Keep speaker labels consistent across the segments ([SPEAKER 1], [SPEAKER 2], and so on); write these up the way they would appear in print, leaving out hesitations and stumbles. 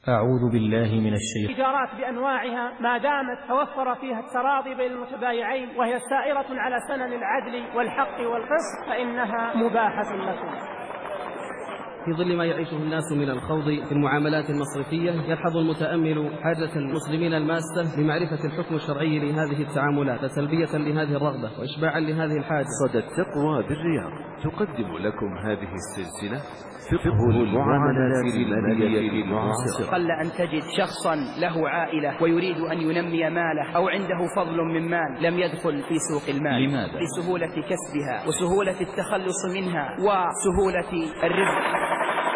[SPEAKER 1] أعوذ بالله من الشيطان.
[SPEAKER 2] التجارات بأنواعها ما دامت توفر فيها التراضي بين المتبايعين وهي سائرة على سنن العدل والحق والقسط فإنها مباحة لكم.
[SPEAKER 3] في ظل ما يعيشه الناس من الخوض في المعاملات المصرفية، يلحظ المتأمل حاجة المسلمين الماسة بمعرفة الحكم الشرعي لهذه التعاملات، تلبية لهذه الرغبة وإشباعا لهذه الحاجة.
[SPEAKER 4] صدى التقوى بالرياض تقدم لكم هذه السلسلة فقه المعاملات المالية المعاصرة.
[SPEAKER 5] قل أن تجد شخصا له عائلة ويريد أن ينمي ماله أو عنده فضل من مال لم يدخل في سوق المال.
[SPEAKER 1] لماذا؟
[SPEAKER 5] لسهولة كسبها وسهولة التخلص منها وسهولة الربح.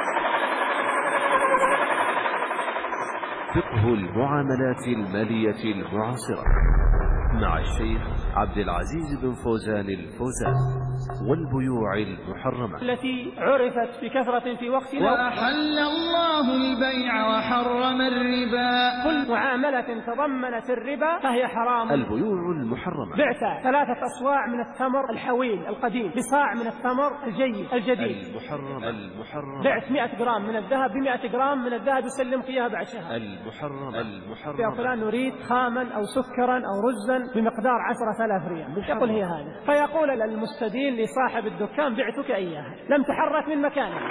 [SPEAKER 4] فقه المعاملات المالية المعاصرة مع الشيخ عبد العزيز بن فوزان الفوزان. والبيوع المحرمة
[SPEAKER 2] التي عرفت بكثرة في وقتنا.
[SPEAKER 6] وأحل الله البيع وحرم الربا.
[SPEAKER 2] كل معاملة تضمنت الربا فهي حرام.
[SPEAKER 4] البيوع المحرمة:
[SPEAKER 2] بعت 3 أصواع من التمر الحويل القديم بصاع من التمر الجيد الجديد.
[SPEAKER 4] المحرمة:
[SPEAKER 2] بعت 100 جرام من الذهب ب100 جرام من الذهب يسلمك إياها بعد شهر.
[SPEAKER 4] المحرمة:
[SPEAKER 2] يا فلان نريد خاما أو سكرا أو رزا بمقدار 10,000 ريال. يقول هي هذا، فيقول للمستدين لصاحب الدكان بعتك إياها، لم تحرك من مكانك.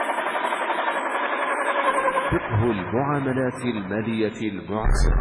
[SPEAKER 4] فقه المعاملات المالية المعاصرة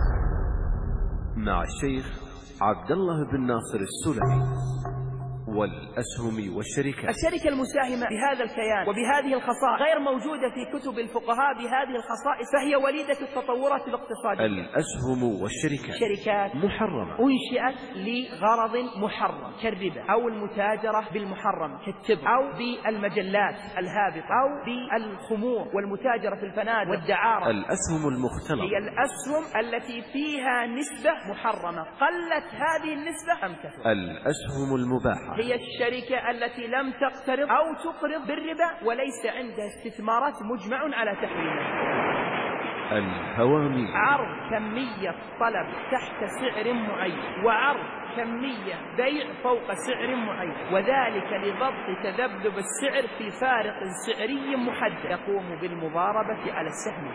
[SPEAKER 4] مع الشيخ عبد الله بن ناصر السلمي. والأسهم والشركات:
[SPEAKER 5] الشركة المساهمة بهذا الكيان وبهذه الخصائص غير موجودة في كتب الفقهاء بهذه الخصائص، فهي وليدة التطورات الاقتصادية.
[SPEAKER 4] الأسهم والشركات
[SPEAKER 5] شركات
[SPEAKER 4] محرمة
[SPEAKER 5] أنشئت لغرض محرم كالربا أو المتاجرة بالمحرم كالتبغ أو بالمجلات الهابطة أو بالخمور والمتاجرة في الفنادق والدعارة.
[SPEAKER 4] الأسهم المختلطة
[SPEAKER 5] هي الأسهم التي فيها نسبة محرمة، قلت هذه النسبة أم كثرت.
[SPEAKER 4] الأسهم المباحة
[SPEAKER 5] هي الشركة التي لم تقترض أو تقرض بالربا وليس عندها استثمارات مجمع على تحريمها.
[SPEAKER 4] الهوامي:
[SPEAKER 5] عرض كمية طلب تحت سعر معين وعرض كمية بيع فوق سعر معين، وذلك لضبط تذبذب السعر في فارق سعري محدد يقوم بالمضاربة على السهم.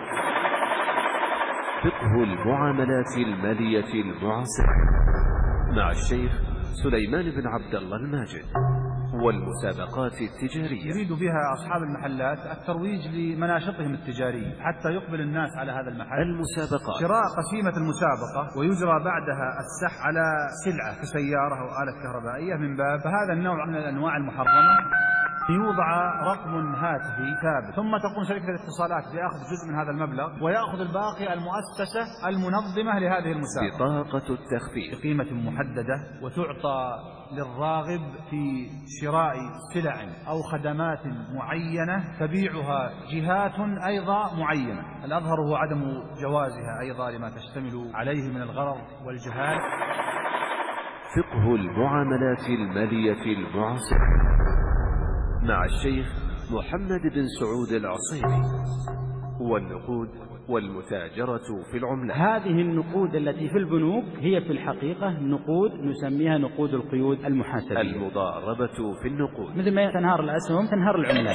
[SPEAKER 4] فقه المعاملات المالية المعاصرة مع الشيخ سليمان بن عبد الله الماجد. والمسابقات التجارية:
[SPEAKER 7] يريد بها أصحاب المحلات الترويج لمناشطهم التجارية حتى يقبل الناس على هذا المحل.
[SPEAKER 4] المسابقات:
[SPEAKER 7] شراء قسيمة المسابقة ويجرى بعدها السح على سلعة كسيارة أو آلة كهربائية من باب فهذا النوع من الأنواع المحرمة. يوضع رقم هاتفي ثابت ثم تقوم شركة الاتصالات بأخذ جزء من هذا المبلغ ويأخذ الباقي المؤسسة المنظمة لهذه المسابقة.
[SPEAKER 4] بطاقة التخفيض
[SPEAKER 7] بقيمة محددة وتعطى للراغب في شراء سلع أو خدمات معينة تبيعها جهات أيضا معينة. الأظهر هو عدم جوازها أيضا لما تشتمل عليه من الغرر والجهال.
[SPEAKER 4] فقه المعاملات المالية المعاصرة مع الشيخ محمد بن سعود العصيمي. والنقود والمتاجرة في العملات:
[SPEAKER 1] هذه النقود التي في البنوك هي في الحقيقة نقود نسميها نقود القيود المحاسبية.
[SPEAKER 4] المضاربة في النقود:
[SPEAKER 1] مثل ما تنهار الأسهم تنهار العملات.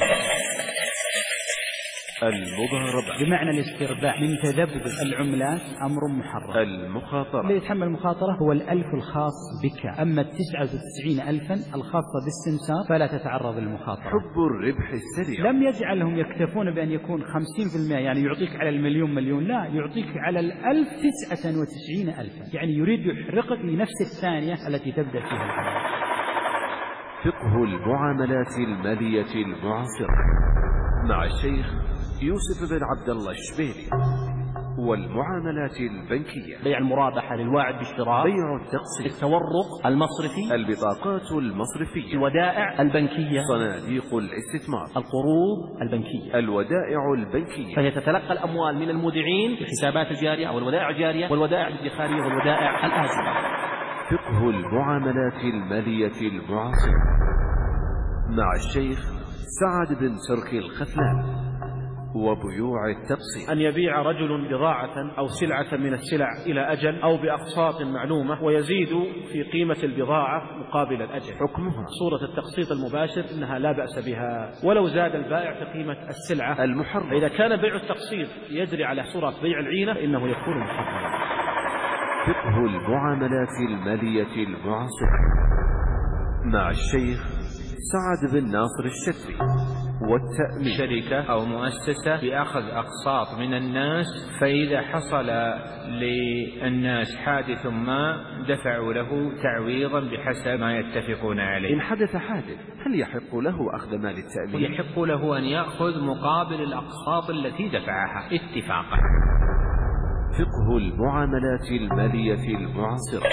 [SPEAKER 4] المضاربة
[SPEAKER 1] بمعنى الاسترباح من تذبذب العملات أمر محرم.
[SPEAKER 4] المخاطرة:
[SPEAKER 1] الذي يتحمل المخاطرة هو 1000 الخاص بك، أما 99,000 الخاصة بالسمسار فلا تتعرض للمخاطرة.
[SPEAKER 4] حب الربح السريع:
[SPEAKER 1] لم يجعلهم يكتفون بأن يكون 50%، يعني يعطيك على المليون مليون، لا، يعطيك على 1000 99,000، يعني يريد يحرقك لنفس الثانية التي تبدأ فيها الحياة.
[SPEAKER 4] فقه المعاملات المالية المعاصرة مع الشيخ يوسف بن عبد الله الشبيلي. والمعاملات البنكية:
[SPEAKER 8] بيع المرابحة للواعد بالشراء،
[SPEAKER 4] بيع التقسيط،
[SPEAKER 8] التورق المصرفي،
[SPEAKER 4] البطاقات المصرفية،
[SPEAKER 8] الودائع البنكية،
[SPEAKER 4] صناديق الاستثمار،
[SPEAKER 8] القروض البنكية،
[SPEAKER 4] الودائع البنكية.
[SPEAKER 8] فهي تتلقى الأموال من المودعين في الحسابات الجارية أو الودائع الجارية والودائع الادخارية والودائع الآجلة.
[SPEAKER 4] فقه المعاملات المالية المعاصرة مع الشيخ سعد بن تركي الخثلان. وبيوع التقسيط.
[SPEAKER 8] أن يبيع رجل بضاعة أو سلعة من السلع إلى أجل أو بأقساط معلومة ويزيد في قيمة البضاعة مقابل الأجل.
[SPEAKER 4] حكمها
[SPEAKER 8] صورة التقسيط المباشر إنها لا بأس بها ولو زاد البائع في قيمة السلعة
[SPEAKER 4] المحرم.
[SPEAKER 8] إذا كان بيع التقسيط يجري على صورة بيع العينة إنه يكون محرما.
[SPEAKER 4] فقه المعاملات المالية المعاصرة مع الشيخ سعد بن ناصر الشتري. والتأمين
[SPEAKER 9] شركة أو مؤسسة بأخذ أقساط من الناس، فإذا حصل للناس حادث ما دفعوا له تعويضا بحسب ما يتفقون عليه.
[SPEAKER 4] إن حدث حادث هل يحق له أخذ مال التأمين؟
[SPEAKER 9] يحق له أن يأخذ مقابل الأقساط التي دفعها اتفاقا.
[SPEAKER 4] فقه المعاملات المالية المعاصرة.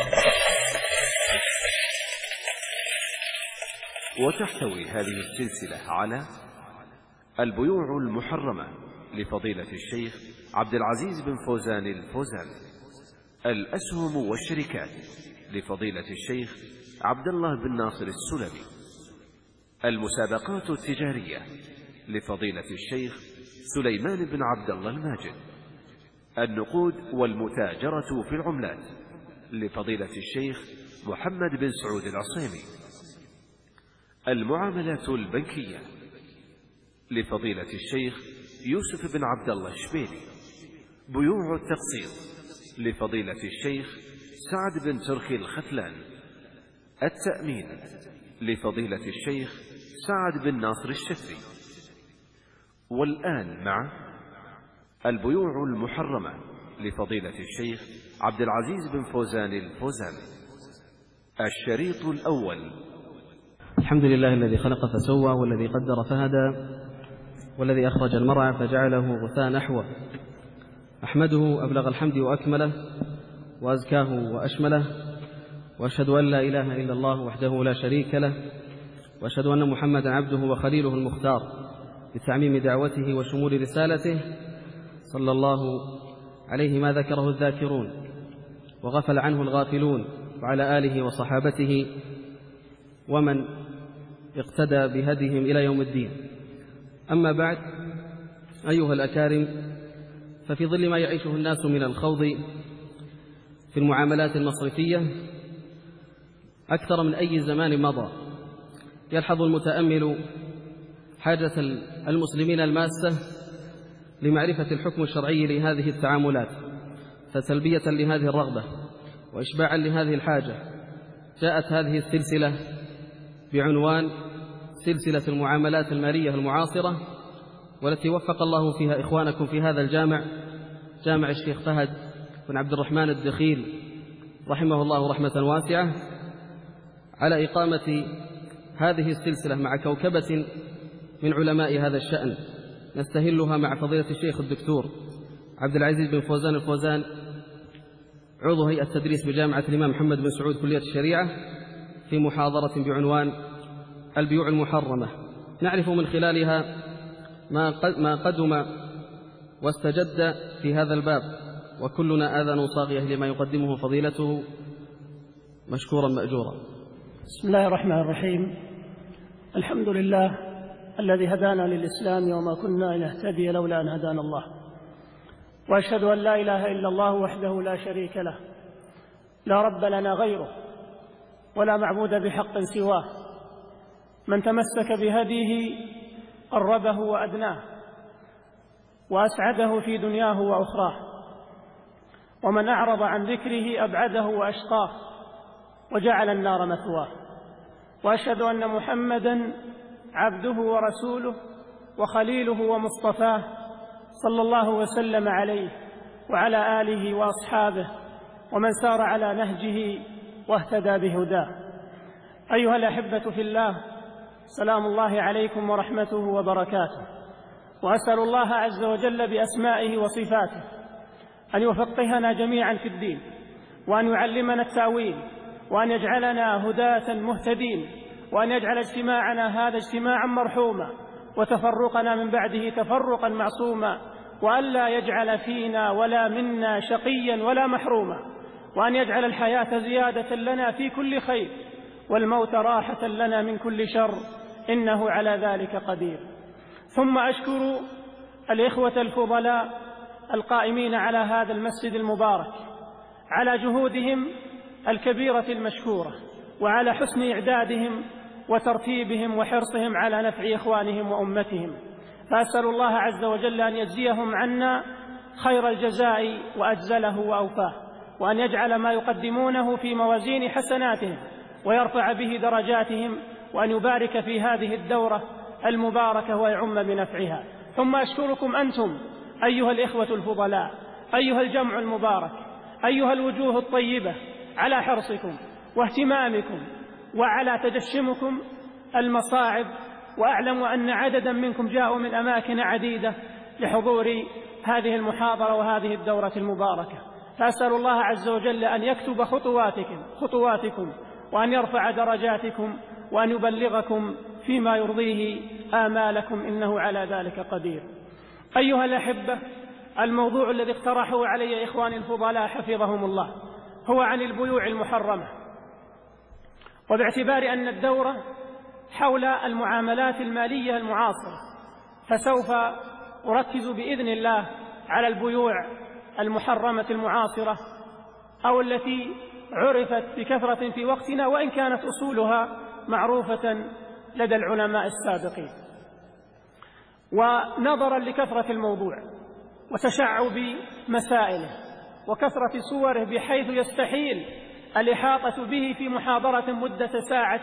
[SPEAKER 4] وتحتوي هذه السلسلة على البيوع المحرمة لفضيلة الشيخ عبد العزيز بن فوزان الفوزان، الأسهم والشركات لفضيلة الشيخ عبد الله بن ناصر السلمي، المسابقات التجارية لفضيلة الشيخ سليمان بن عبد الله الماجد، النقود والمتاجرة في العملات لفضيلة الشيخ محمد بن سعود العصيمي، المعاملات البنكية لفضيلة الشيخ يوسف بن عبد الله الشبيلي، بيوع التقسيط لفضيلة الشيخ سعد بن تركي الختلان، التأمين لفضيلة الشيخ سعد بن ناصر الشتري. والآن مع البيوع المحرمة لفضيلة الشيخ عبد العزيز بن فوزان الفوزان. الشريط الأول.
[SPEAKER 3] الحمد لله الذي خلق فسوى والذي قدر فهدى والذي أخرج المرعى فجعله غثاء نحوه. أحمده أبلغ الحمد وأكمله وأزكاه وأشمله، وأشهد أن لا إله إلا الله وحده لا شريك له، وأشهد أن محمدا عبده وخليله المختار بتعميم دعوته وشمول رسالته، صلى الله عليه ما ذكره الذاكرون وغفل عنه الغافلون، وعلى آله وصحابته ومن اقتدى بهديهم إلى يوم الدين. أما بعد، أيها الأكارم، ففي ظل ما يعيشه الناس من الخوض في المعاملات المصرفية أكثر من أي زمان مضى، يلحظ المتأمل حاجة المسلمين الماسة لمعرفة الحكم الشرعي لهذه التعاملات، فتلبية لهذه الرغبة وإشباعا لهذه الحاجة جاءت هذه السلسلة بعنوان سلسلة المعاملات المالية المعاصرة، والتي وفق الله فيها إخوانكم في هذا الجامع، جامع الشيخ فهد بن عبد الرحمن الدخيل رحمه الله رحمة واسعة، على إقامة هذه السلسلة مع كوكبة من علماء هذا الشأن، نستهلها مع فضيلة الشيخ الدكتور عبد العزيز بن فوزان الفوزان، عضو هيئة التدريس بجامعة الإمام محمد بن سعود كلية الشريعة، في محاضرة بعنوان البيوع المحرمة. نعرف من خلالها ما قدم واستجد في هذا الباب، وكلنا آذان صاغية لما يقدمه فضيلته، مشكورا مأجورا.
[SPEAKER 2] بسم الله الرحمن الرحيم. الحمد لله الذي هدانا للإسلام وما كنا لنهتدي لولا أن هدانا الله، وأشهد أن لا إله إلا الله وحده لا شريك له، لا رب لنا غيره ولا معبود بحق سواه، من تمسك بهديه قربه وأدناه وأسعده في دنياه وأخراه، ومن أعرض عن ذكره أبعده وأشقاه وجعل النار مثواه. وأشهد أن محمدًا عبده ورسوله وخليله ومصطفاه، صلى الله وسلم عليه وعلى آله وأصحابه ومن سار على نهجه واهتدى بهداه. أيها الأحبة في الله، سلام الله عليكم ورحمته وبركاته، وأسأل الله عز وجل بأسمائه وصفاته أن يفقهنا جميعا في الدين، وأن يعلمنا التأويل، وأن يجعلنا هداة مهتدين، وأن يجعل اجتماعنا هذا اجتماعا مرحوما، وتفرقنا من بعده تفرقا معصوما، وأن لا يجعل فينا ولا منا شقيا ولا محروما، وأن يجعل الحياة زيادة لنا في كل خير، والموت راحة لنا من كل شر، إنه على ذلك قدير. ثم أشكر الإخوة الفضلاء القائمين على هذا المسجد المبارك على جهودهم الكبيرة المشكورة، وعلى حسن إعدادهم وترتيبهم وحرصهم على نفع إخوانهم وأمتهم، فأسأل الله عز وجل أن يجزيهم عنا خير الجزاء وأجزله وأوفاه، وأن يجعل ما يقدمونه في موازين حسناتهم ويرفع به درجاتهم، وأن يبارك في هذه الدورة المباركة ويعم بنفعها. ثم أشكركم أنتم أيها الإخوة الفضلاء، أيها الجمع المبارك، أيها الوجوه الطيبة، على حرصكم واهتمامكم وعلى تجشمكم المصاعب، وأعلم أن عددا منكم جاءوا من أماكن عديدة لحضور هذه المحاضرة وهذه الدورة المباركة، فأسأل الله عز وجل أن يكتب خطواتكم وأن يرفع درجاتكم وأن يبلغكم فيما يرضيه آمالكم، إنه على ذلك قدير. أيها الأحبة، الموضوع الذي اقترحه علي إخواني الفضلاء حفظهم الله هو عن البيوع المحرمة، وباعتبار أن الدورة حول المعاملات المالية المعاصرة فسوف أركز بإذن الله على البيوع المحرمة المعاصرة، أو التي عرفت بكثرة في وقتنا وإن كانت أصولها معروفة لدى العلماء السابقين. ونظرا لكثرة الموضوع وتشعب مسائله وكثرة صوره بحيث يستحيل الإحاطة به في محاضرة مدة ساعة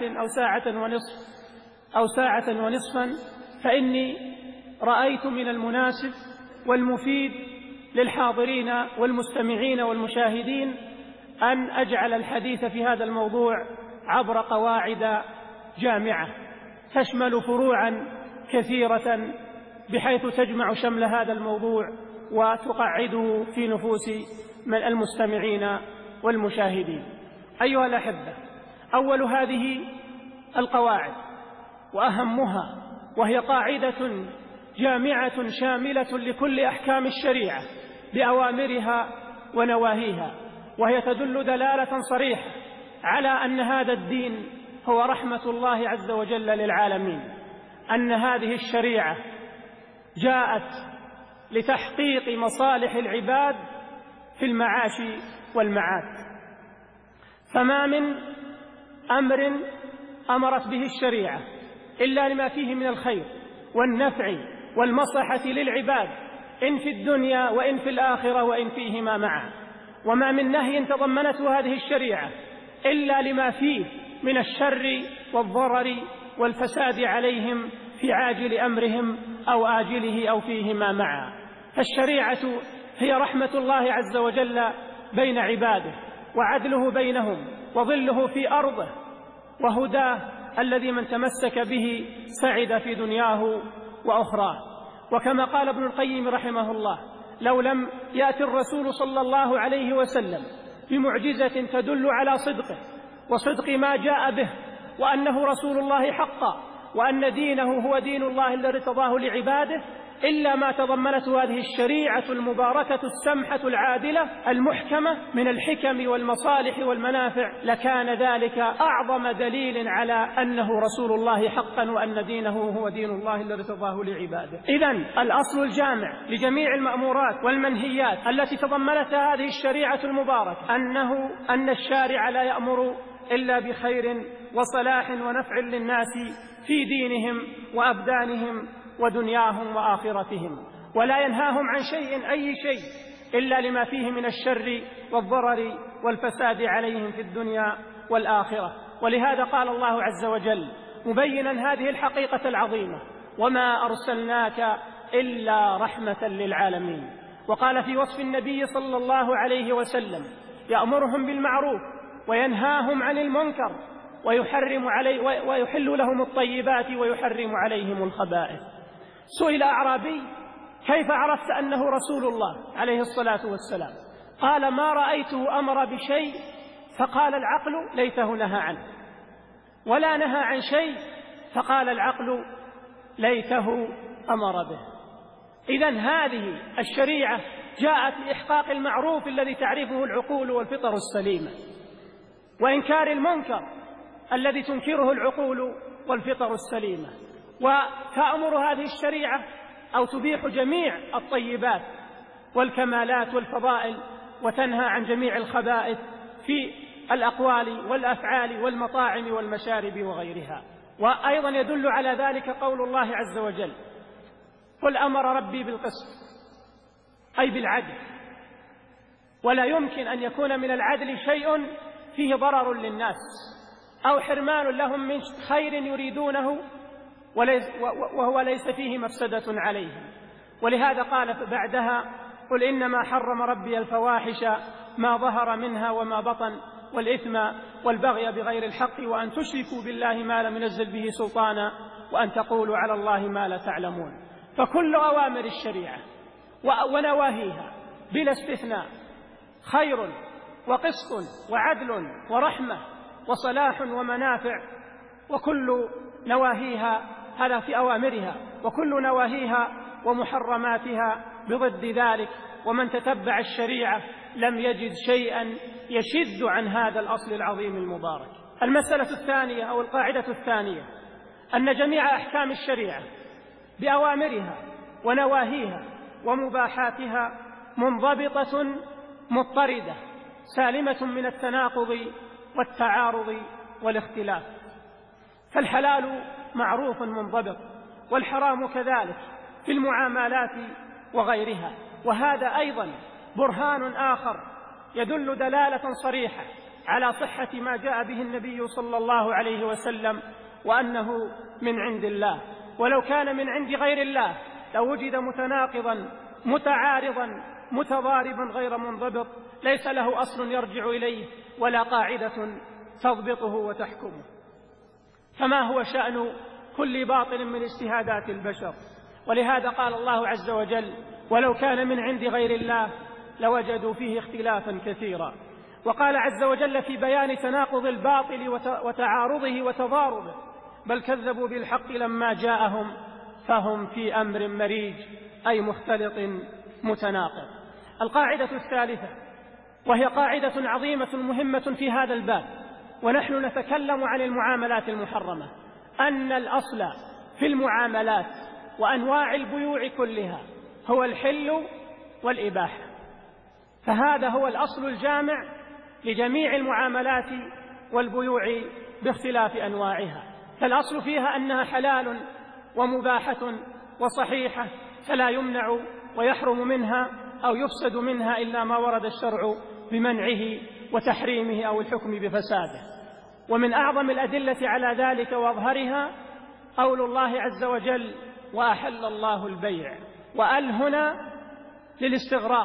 [SPEAKER 2] أو ساعة ونصفا، فإني رأيت من المناسب والمفيد للحاضرين والمستمعين والمشاهدين أن أجعل الحديث في هذا الموضوع عبر قواعد جامعة تشمل فروعا كثيرة، بحيث تجمع شمل هذا الموضوع وتقعده في نفوس من المستمعين والمشاهدين. أيها الأحبة، أول هذه القواعد وأهمها، وهي قاعدة جامعة شاملة لكل أحكام الشريعة بأوامرها ونواهيها، وهي تدل دلالة صريحة على أن هذا الدين هو رحمة الله عز وجل للعالمين، أن هذه الشريعة جاءت لتحقيق مصالح العباد في المعاش والمعاد. فما من أمر أمرت به الشريعة إلا لما فيه من الخير والنفع والمصلحة للعباد، إن في الدنيا وإن في الآخرة وإن فيهما معا. وما من نهي تضمنته هذه الشريعة إلا لما فيه من الشر والضرر والفساد عليهم في عاجل أمرهم أو آجله أو فيهما معا. فالشريعة هي رحمة الله عز وجل بين عباده، وعدله بينهم، وظله في أرضه، وهداه الذي من تمسك به سعد في دنياه وأخراه. وكما قال ابن القيم رحمه الله: لو لم يأتي الرسول صلى الله عليه وسلم بمعجزة تدل على صدقه وصدق ما جاء به، وأنه رسول الله حقا، وأن دينه هو دين الله الذي ارتضاه لعباده، إلا ما تضمنته هذه الشريعة المباركة السمحة العادلة المحكمة من الحكم والمصالح والمنافع، لكان ذلك أعظم دليل على أنه رسول الله حقا، وأن دينه هو دين الله الذي ارتضاه لعباده. إذن الأصل الجامع لجميع المأمورات والمنهيات التي تضمنتها هذه الشريعة المباركة أن الشارع لا يأمر إلا بخير وصلاح ونفع للناس في دينهم وأبدانهم ودنياهم وآخرتهم، ولا ينهاهم عن شيء أي شيء إلا لما فيه من الشر والضرر والفساد عليهم في الدنيا والآخرة. ولهذا قال الله عز وجل مبينا هذه الحقيقة العظيمة: وما أرسلناك إلا رحمة للعالمين. وقال في وصف النبي صلى الله عليه وسلم: يأمرهم بالمعروف وينهاهم عن المنكر ويحل لهم الطيبات ويحرم عليهم الخبائث. سئل أعرابي: كيف عرفت أنه رسول الله عليه الصلاة والسلام؟ قال: ما رأيته أمر بشيء فقال العقل ليته نهى عنه، ولا نهى عن شيء فقال العقل ليته أمر به. إذن هذه الشريعة جاءت لإحقاق المعروف الذي تعرفه العقول والفطر السليمة، وإنكار المنكر الذي تنكره العقول والفطر السليمة. وتأمر هذه الشريعة أو تبيح جميع الطيبات والكمالات والفضائل وتنهى عن جميع الخبائث في الأقوال والأفعال والمطاعم والمشارب وغيرها. وأيضا يدل على ذلك قول الله عز وجل: قل أمر ربي بالقسط، أي بالعدل، ولا يمكن أن يكون من العدل شيء فيه ضرر للناس أو حرمان لهم من خير يريدونه وهو ليس فيه مفسدة عليهم. ولهذا قال بعدها: قل إنما حرم ربي الفواحش ما ظهر منها وما بطن والإثم والبغي بغير الحق وأن تشركوا بالله ما لم ينزل به سلطانا وأن تقولوا على الله ما لا تعلمون. فكل أوامر الشريعة ونواهيها بلا استثناء خير وقسط وعدل ورحمة وصلاح ومنافع، وكل نواهيها هذا في أوامرها، وكل نواهيها ومحرماتها بضد ذلك. ومن تتبع الشريعة لم يجد شيئا يشد عن هذا الأصل العظيم المبارك. المسألة الثانية أو القاعدة الثانية أن جميع أحكام الشريعة بأوامرها ونواهيها ومباحاتها منضبطة مضطردة سالمة من التناقض والتعارض والاختلاف. فالحلال معروف منضبط، والحرام كذلك في المعاملات وغيرها. وهذا أيضا برهان آخر يدل دلالة صريحة على صحة ما جاء به النبي صلى الله عليه وسلم وأنه من عند الله. ولو كان من عند غير الله لوجد متناقضا متعارضا متضاربا غير منضبط ليس له أصل يرجع إليه ولا قاعدة تضبطه وتحكمه. فما هو شأن كل باطل من اجتهادات البشر؟ ولهذا قال الله عز وجل: ولو كان من عند غير الله لوجدوا فيه اختلافا كثيرا. وقال عز وجل في بيان تناقض الباطل وتعارضه وتضاربه: بل كذبوا بالحق لما جاءهم فهم في أمر مريج، أي مختلط متناقض. القاعدة الثالثة، وهي قاعدة عظيمة مهمة في هذا الباب ونحن نتكلم عن المعاملات المحرمة، أن الأصل في المعاملات وأنواع البيوع كلها هو الحل والإباحة. فهذا هو الأصل الجامع لجميع المعاملات والبيوع باختلاف أنواعها. فالأصل فيها أنها حلال ومباحة وصحيحة، فلا يمنع ويحرم منها أو يفسد منها إلا ما ورد الشرع بمنعه وتحريمه أو الحكم بفساده. ومن أعظم الأدلة على ذلك وأظهرها قول الله عز وجل: وأحل الله البيع. وأل هنا للاستغراق،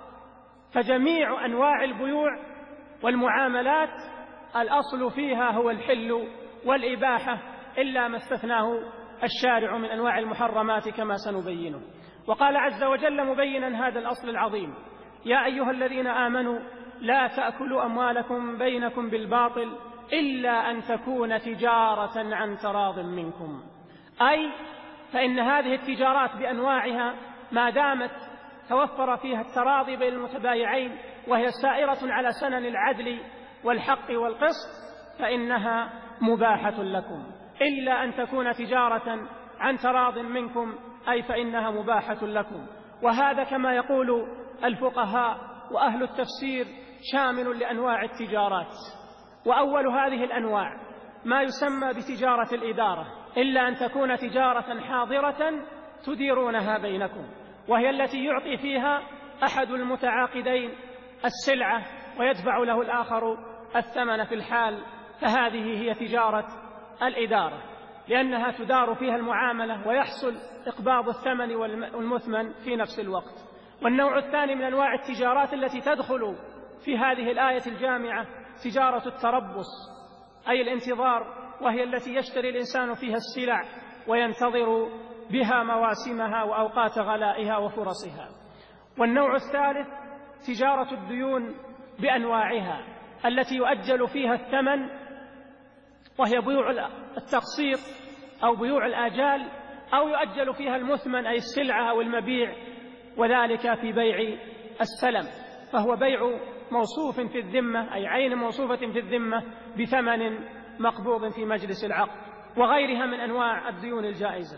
[SPEAKER 2] فجميع أنواع البيوع والمعاملات الأصل فيها هو الحل والإباحة إلا ما استثناه الشارع من أنواع المحرمات كما سنبينه. وقال عز وجل مبينا هذا الأصل العظيم: يا أيها الذين آمنوا لا تأكلوا أموالكم بينكم بالباطل إلا أن تكون تجارة عن تراض منكم. أي فإن هذه التجارات بأنواعها ما دامت توفر فيها التراضي بين المتبايعين وهي سائرة على سنن العدل والحق والقسط فإنها مباحة لكم، إلا أن تكون تجارة عن تراض منكم، أي فإنها مباحة لكم. وهذا كما يقول الفقهاء وأهل التفسير شامل لأنواع التجارات. وأول هذه الأنواع ما يسمى بتجارة الإدارة، إلا أن تكون تجارة حاضرة تديرونها بينكم، وهي التي يعطي فيها أحد المتعاقدين السلعة ويدفع له الآخر الثمن في الحال، فهذه هي تجارة الإدارة، لأنها تدار فيها المعاملة ويحصل إقباض الثمن والمثمن في نفس الوقت. والنوع الثاني من أنواع التجارات التي تدخل في هذه الآية الجامعة تجارة التربص، أي الانتظار، وهي التي يشتري الإنسان فيها السلع وينتظر بها مواسمها وأوقات غلائها وفرصها. والنوع الثالث تجارة الديون بأنواعها التي يؤجل فيها الثمن، وهي بيوع التقسيط أو بيوع الآجال، أو يؤجل فيها المثمن أي السلعة أو المبيع، وذلك في بيع السلم، فهو بيع موصوف في الذمة أي عين موصوفة في الذمة بثمن مقبوض في مجلس العقد، وغيرها من أنواع الديون الجائزة.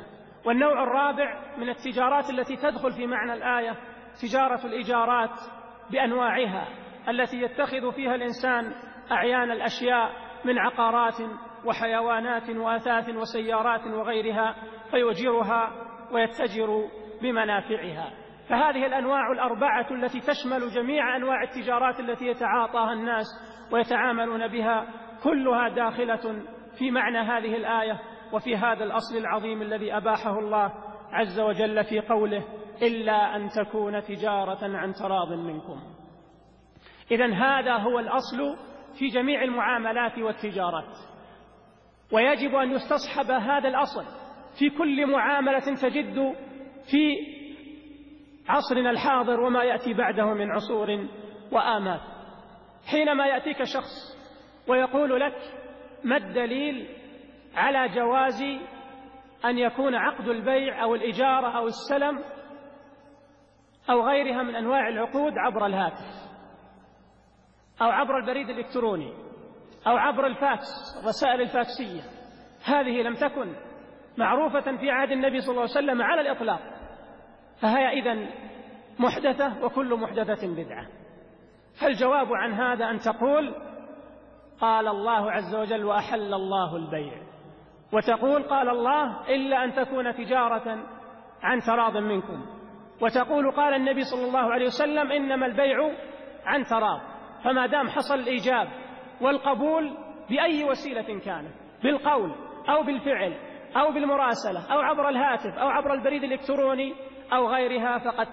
[SPEAKER 2] والنوع الرابع من التجارات التي تدخل في معنى الآية تجارة الإيجارات بأنواعها التي يتخذ فيها الإنسان أعيان الأشياء من عقارات وحيوانات وأثاث وسيارات وغيرها فيؤجرها ويتجر بمنافعها. فهذه الأنواع الأربعة التي تشمل جميع أنواع التجارات التي يتعاطاها الناس ويتعاملون بها كلها داخلة في معنى هذه الآية وفي هذا الأصل العظيم الذي أباحه الله عز وجل في قوله إلا أن تكون تجارة عن تراض منكم. إذن هذا هو الأصل في جميع المعاملات والتجارات، ويجب أن يستصحب هذا الأصل في كل معاملة تجد في عصرنا الحاضر وما يأتي بعده من عصور وآمال. حينما يأتيك شخص ويقول لك ما الدليل على جواز أن يكون عقد البيع أو الإجارة أو السلم أو غيرها من أنواع العقود عبر الهاتف أو عبر البريد الإلكتروني أو عبر الفاكس، الرسائل الفاكسية، هذه لم تكن معروفة في عهد النبي صلى الله عليه وسلم على الإطلاق، فهي إذن محدثة وكل محدثة بدعة. فالجواب عن هذا أن تقول قال الله عز وجل وأحل الله البيع، وتقول قال الله إلا أن تكون تجارة عن تراض منكم، وتقول قال النبي صلى الله عليه وسلم إنما البيع عن تراض. فما دام حصل الإيجاب والقبول بأي وسيلة كانت، بالقول أو بالفعل أو بالمراسلة أو عبر الهاتف أو عبر البريد الإلكتروني أو غيرها، فقد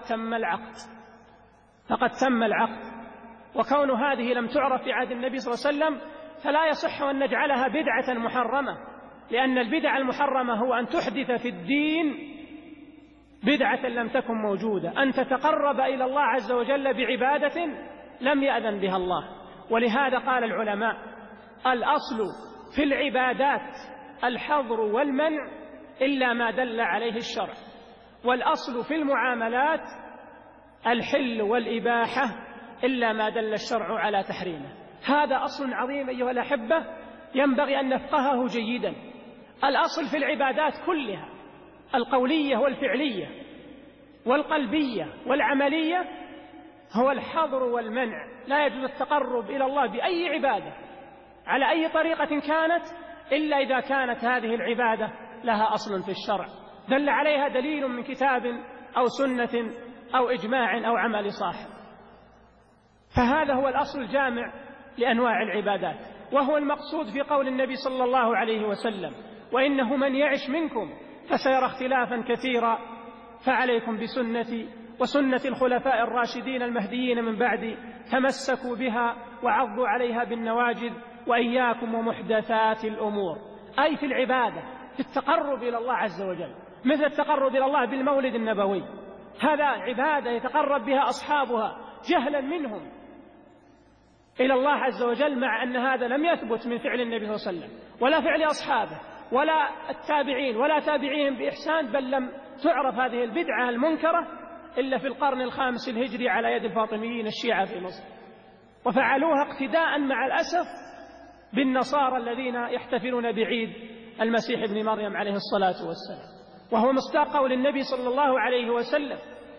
[SPEAKER 2] تم العقد. وكون هذه لم تعرف في عهد النبي صلى الله عليه وسلم فلا يصح أن نجعلها بدعة محرمة، لأن البدعة المحرمة هو أن تحدث في الدين بدعة لم تكن موجودة، أن تتقرب إلى الله عز وجل بعبادة لم يأذن بها الله. ولهذا قال العلماء الأصل في العبادات الحظر والمنع إلا ما دل عليه الشرع، والأصل في المعاملات الحل والإباحة إلا ما دل الشرع على تحريمه. هذا أصل عظيم أيها الأحبة ينبغي أن نفقهه جيدا. الأصل في العبادات كلها القولية والفعلية والقلبية والعملية هو الحظر والمنع، لا يجوز التقرب إلى الله بأي عبادة على أي طريقة كانت إلا إذا كانت هذه العبادة لها أصل في الشرع دل عليها دليل من كتاب أو سنة أو إجماع أو عمل صالح. فهذا هو الأصل الجامع لأنواع العبادات، وهو المقصود في قول النبي صلى الله عليه وسلم وإنه من يعش منكم فسيرى اختلافا كثيرا فعليكم بسنتي وسنة الخلفاء الراشدين المهديين من بعدي تمسكوا بها وعضوا عليها بالنواجذ وإياكم ومحدثات الأمور، أي في العبادة في التقرب إلى الله عز وجل، مثل التقرب إلى الله بالمولد النبوي، هذا عبادة يتقرب بها أصحابها جهلا منهم إلى الله عز وجل، مع أن هذا لم يثبت من فعل النبي صلى الله عليه وسلم ولا فعل أصحابه ولا التابعين ولا تابعيهم بإحسان، بل لم تعرف هذه البدعة المنكرة إلا في القرن الخامس الهجري على يد الفاطميين الشيعة في مصر، وفعلوها اقتداء مع الأسف بالنصارى الذين يحتفلون بعيد المسيح ابن مريم عليه الصلاة والسلام. وهو مصداق قول النبي صلى الله عليه وسلم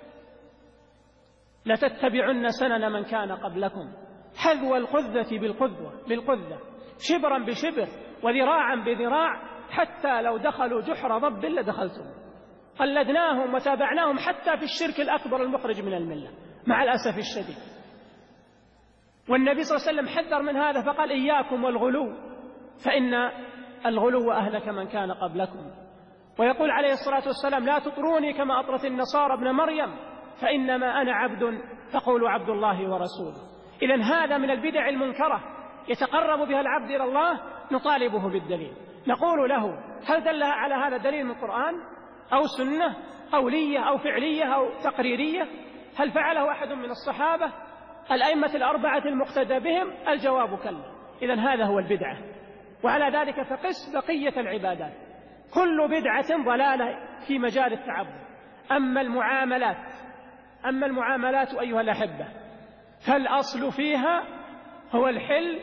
[SPEAKER 2] لتتبعن سنن من كان قبلكم حذو القذة بالقذة شبرا بشبر وذراعا بذراع حتى لو دخلوا جحر ضب لدخلتم. قلدناهم وتابعناهم حتى في الشرك الأكبر المخرج من الملة مع الأسف الشديد. والنبي صلى الله عليه وسلم حذر من هذا فقال إياكم والغلو فإن الغلو أهلك من كان قبلكم. ويقول عليه الصلاة والسلام لا تطروني كما أطرت النصارى ابن مريم فإنما أنا عبد فقولوا عبد الله ورسوله. إذن هذا من البدع المنكرة يتقرب بها العبد إلى الله، نطالبه بالدليل، نقول له هل دل على هذا دليل من القرآن أو سنة قولية أو فعلية أو تقريرية؟ هل فعله أحد من الصحابة الأئمة الأربعة المقتدى بهم؟ الجواب كلا. إذن هذا هو البدعة. وعلى ذلك فقس بقية العبادات، كل بدعة ضلالة في مجال التعبد. أما المعاملات أيها الأحبة فالأصل فيها هو الحل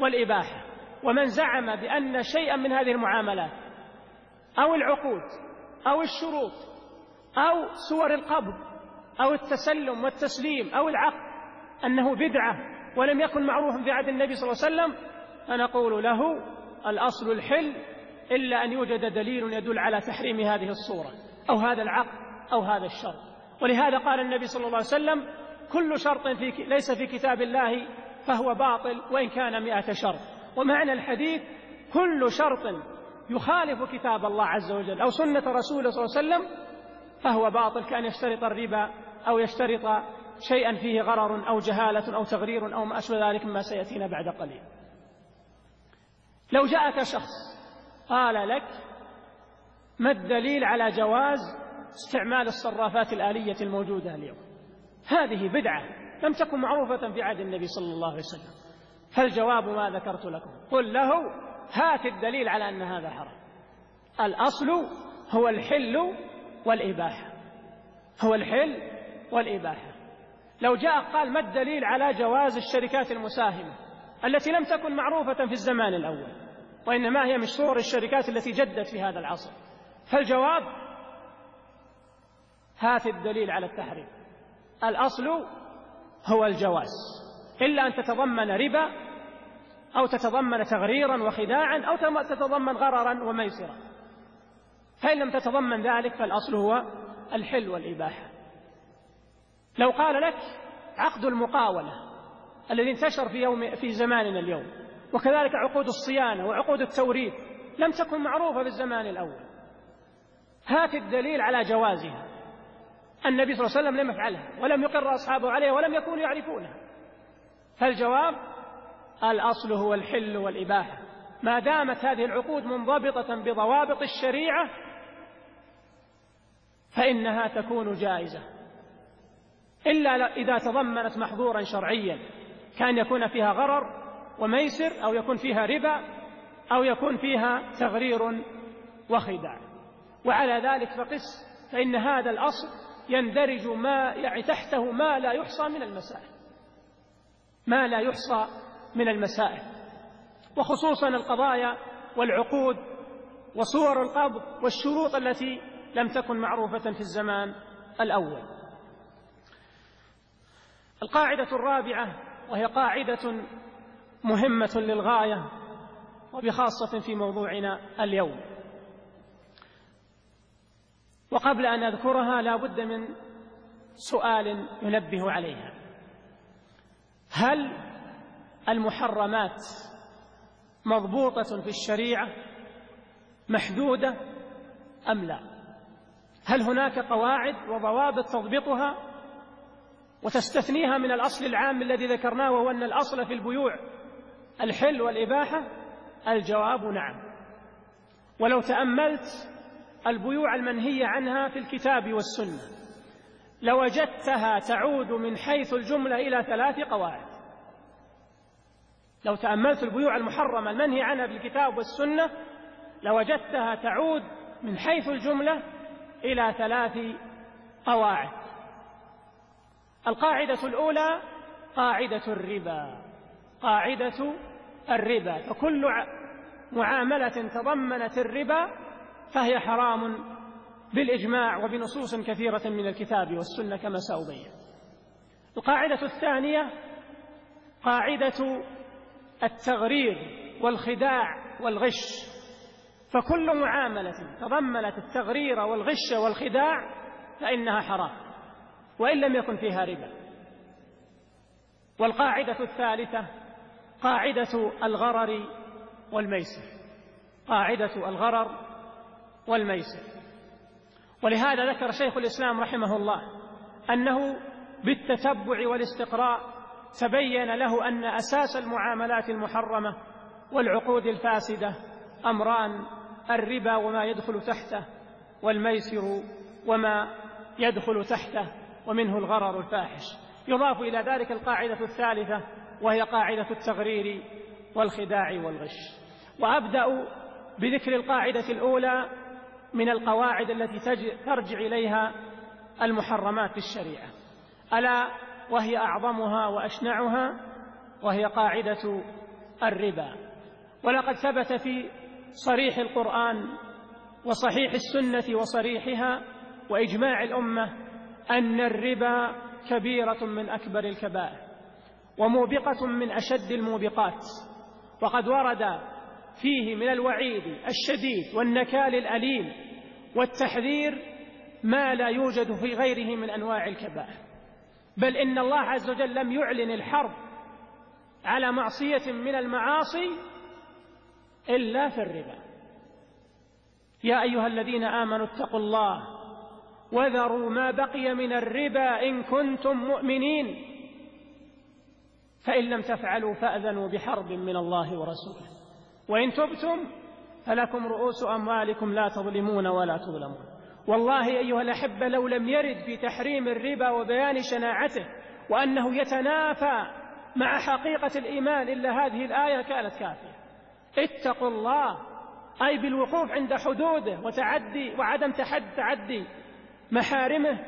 [SPEAKER 2] والإباحة. ومن زعم بأن شيئا من هذه المعاملات أو العقود أو الشروط أو صور القبض أو التسلم والتسليم أو العقد أنه بدعة ولم يكن معروفا في عهد النبي صلى الله عليه وسلم، فنقول له الأصل الحل إلا أن يوجد دليل يدل على تحريم هذه الصورة أو هذا العقد أو هذا الشرط. ولهذا قال النبي صلى الله عليه وسلم: كل شرط ليس في كتاب الله فهو باطل وإن كان 100 شرط. ومعنى الحديث: كل شرط يخالف كتاب الله عز وجل أو سنة رسوله صلى الله عليه وسلم فهو باطل، كأن يشترط الربا أو يشترط شيئا فيه غرر أو جهالة أو تغرير أو ما أشبه ذلك مما سيأتينا بعد قليل. لو جاءك شخص قال لك: ما الدليل على جواز استعمال الصرافات الآلية الموجودة اليوم؟ هذه بدعة لم تكن معروفة في عهد النبي صلى الله عليه وسلم. فالجواب ما ذكرت لكم: قل له هات الدليل على أن هذا حرام. الأصل هو الحل والإباحة، هو الحل والإباحة. لو جاء قال: ما الدليل على جواز الشركات المساهمة التي لم تكن معروفة في الزمان الأول وإنما هي من صور الشركات التي جدت في هذا العصر؟ فالجواب: هات الدليل على التحريم. الأصل هو الجواز إلا أن تتضمن ربا أو تتضمن تغريرا وخداعا أو تتضمن غررا وميسرا. فإن لم تتضمن ذلك فالأصل هو الحل والإباحة. لو قال لك: عقد المقاولة الذي انتشر في زماننا اليوم، وكذلك عقود الصيانة وعقود التوريد لم تكن معروفة في الزمان الأول، هات الدليل على جوازها. النبي صلى الله عليه وسلم لم يفعلها ولم يقر أصحابه عليها ولم يكونوا يعرفونها. فالجواب: الأصل هو الحل والإباحة. ما دامت هذه العقود منضبطة بضوابط الشريعة فإنها تكون جائزة، إلا إذا تضمنت محظورا شرعيا، كان يكون فيها غرر وميسر أو يكون فيها ربا أو يكون فيها تغرير وخداع. وعلى ذلك فقس، فإن هذا الأصل يندرج تحته ما لا يحصى من المسائل، ما لا يحصى من المسائل، وخصوصا القضايا والعقود وصور القبض والشروط التي لم تكن معروفة في الزمان الأول. القاعدة الرابعة، وهي قاعدة مهمة للغاية وبخاصة في موضوعنا اليوم، وقبل أن أذكرها لا بد من سؤال ينبه عليها: هل المحرمات مضبوطة في الشريعة محدودة أم لا؟ هل هناك قواعد وضوابط تضبطها وتستثنيها من الأصل العام الذي ذكرناه، وهو أن الأصل في البيوع الحل والإباحة؟ الجواب نعم. ولو تأملت البيوع المنهية عنها في الكتاب والسنة لوجدتها تعود من حيث الجملة إلى 3 قواعد. لو تأملت البيوع المحرمة المنهي عنها في الكتاب والسنة لوجدتها تعود من حيث الجملة إلى 3 قواعد. القاعدة الأولى قاعدة الربا، قاعدة الربا، فكل معاملة تضمنت الربا فهي حرام بالإجماع وبنصوص كثيرة من الكتاب والسنة كما سأبين. القاعدة الثانية قاعدة التغرير والخداع والغش، فكل معاملة تضمنت التغرير والغش والخداع فإنها حرام وإن لم يكن فيها ربا. والقاعدة الثالثة قاعدة الغرر والميسر، قاعدة الغرر والميسر. ولهذا ذكر شيخ الإسلام رحمه الله أنه بالتتبع والاستقراء تبين له أن أساس المعاملات المحرمة والعقود الفاسدة أمران: الربا وما يدخل تحته، والميسر وما يدخل تحته ومنه الغرر الفاحش. يضاف إلى ذلك القاعدة الثالثة وهي قاعدة التغرير والخداع والغش. وأبدأ بذكر القاعدة الأولى من القواعد التي ترجع إليها المحرمات في الشريعة، ألا وهي أعظمها وأشنعها، وهي قاعدة الربا. ولقد ثبت في صريح القرآن وصحيح السنة وصريحها وإجماع الأمة أن الربا كبيرة من أكبر الكبائر وموبقة من أشد الموبقات، وقد ورد فيه من الوعيد الشديد والنكال الأليم والتحذير ما لا يوجد في غيره من أنواع الكبائر، بل إن الله عز وجل لم يعلن الحرب على معصية من المعاصي إلا في الربا. يا أيها الذين آمنوا اتقوا الله وذروا ما بقي من الربا إن كنتم مؤمنين، فإن لم تفعلوا فأذنوا بحرب من الله ورسوله، وإن تبتم فلكم رؤوس أموالكم لا تظلمون ولا تظلمون. والله أيها الأحبة لو لم يرد في تحريم الربا وبيان شناعته وأنه يتنافى مع حقيقة الإيمان إلا هذه الآية كانت كافية. اتقوا الله أي بالوقوف عند حدوده وتعدي وعدم تعدي محارمه.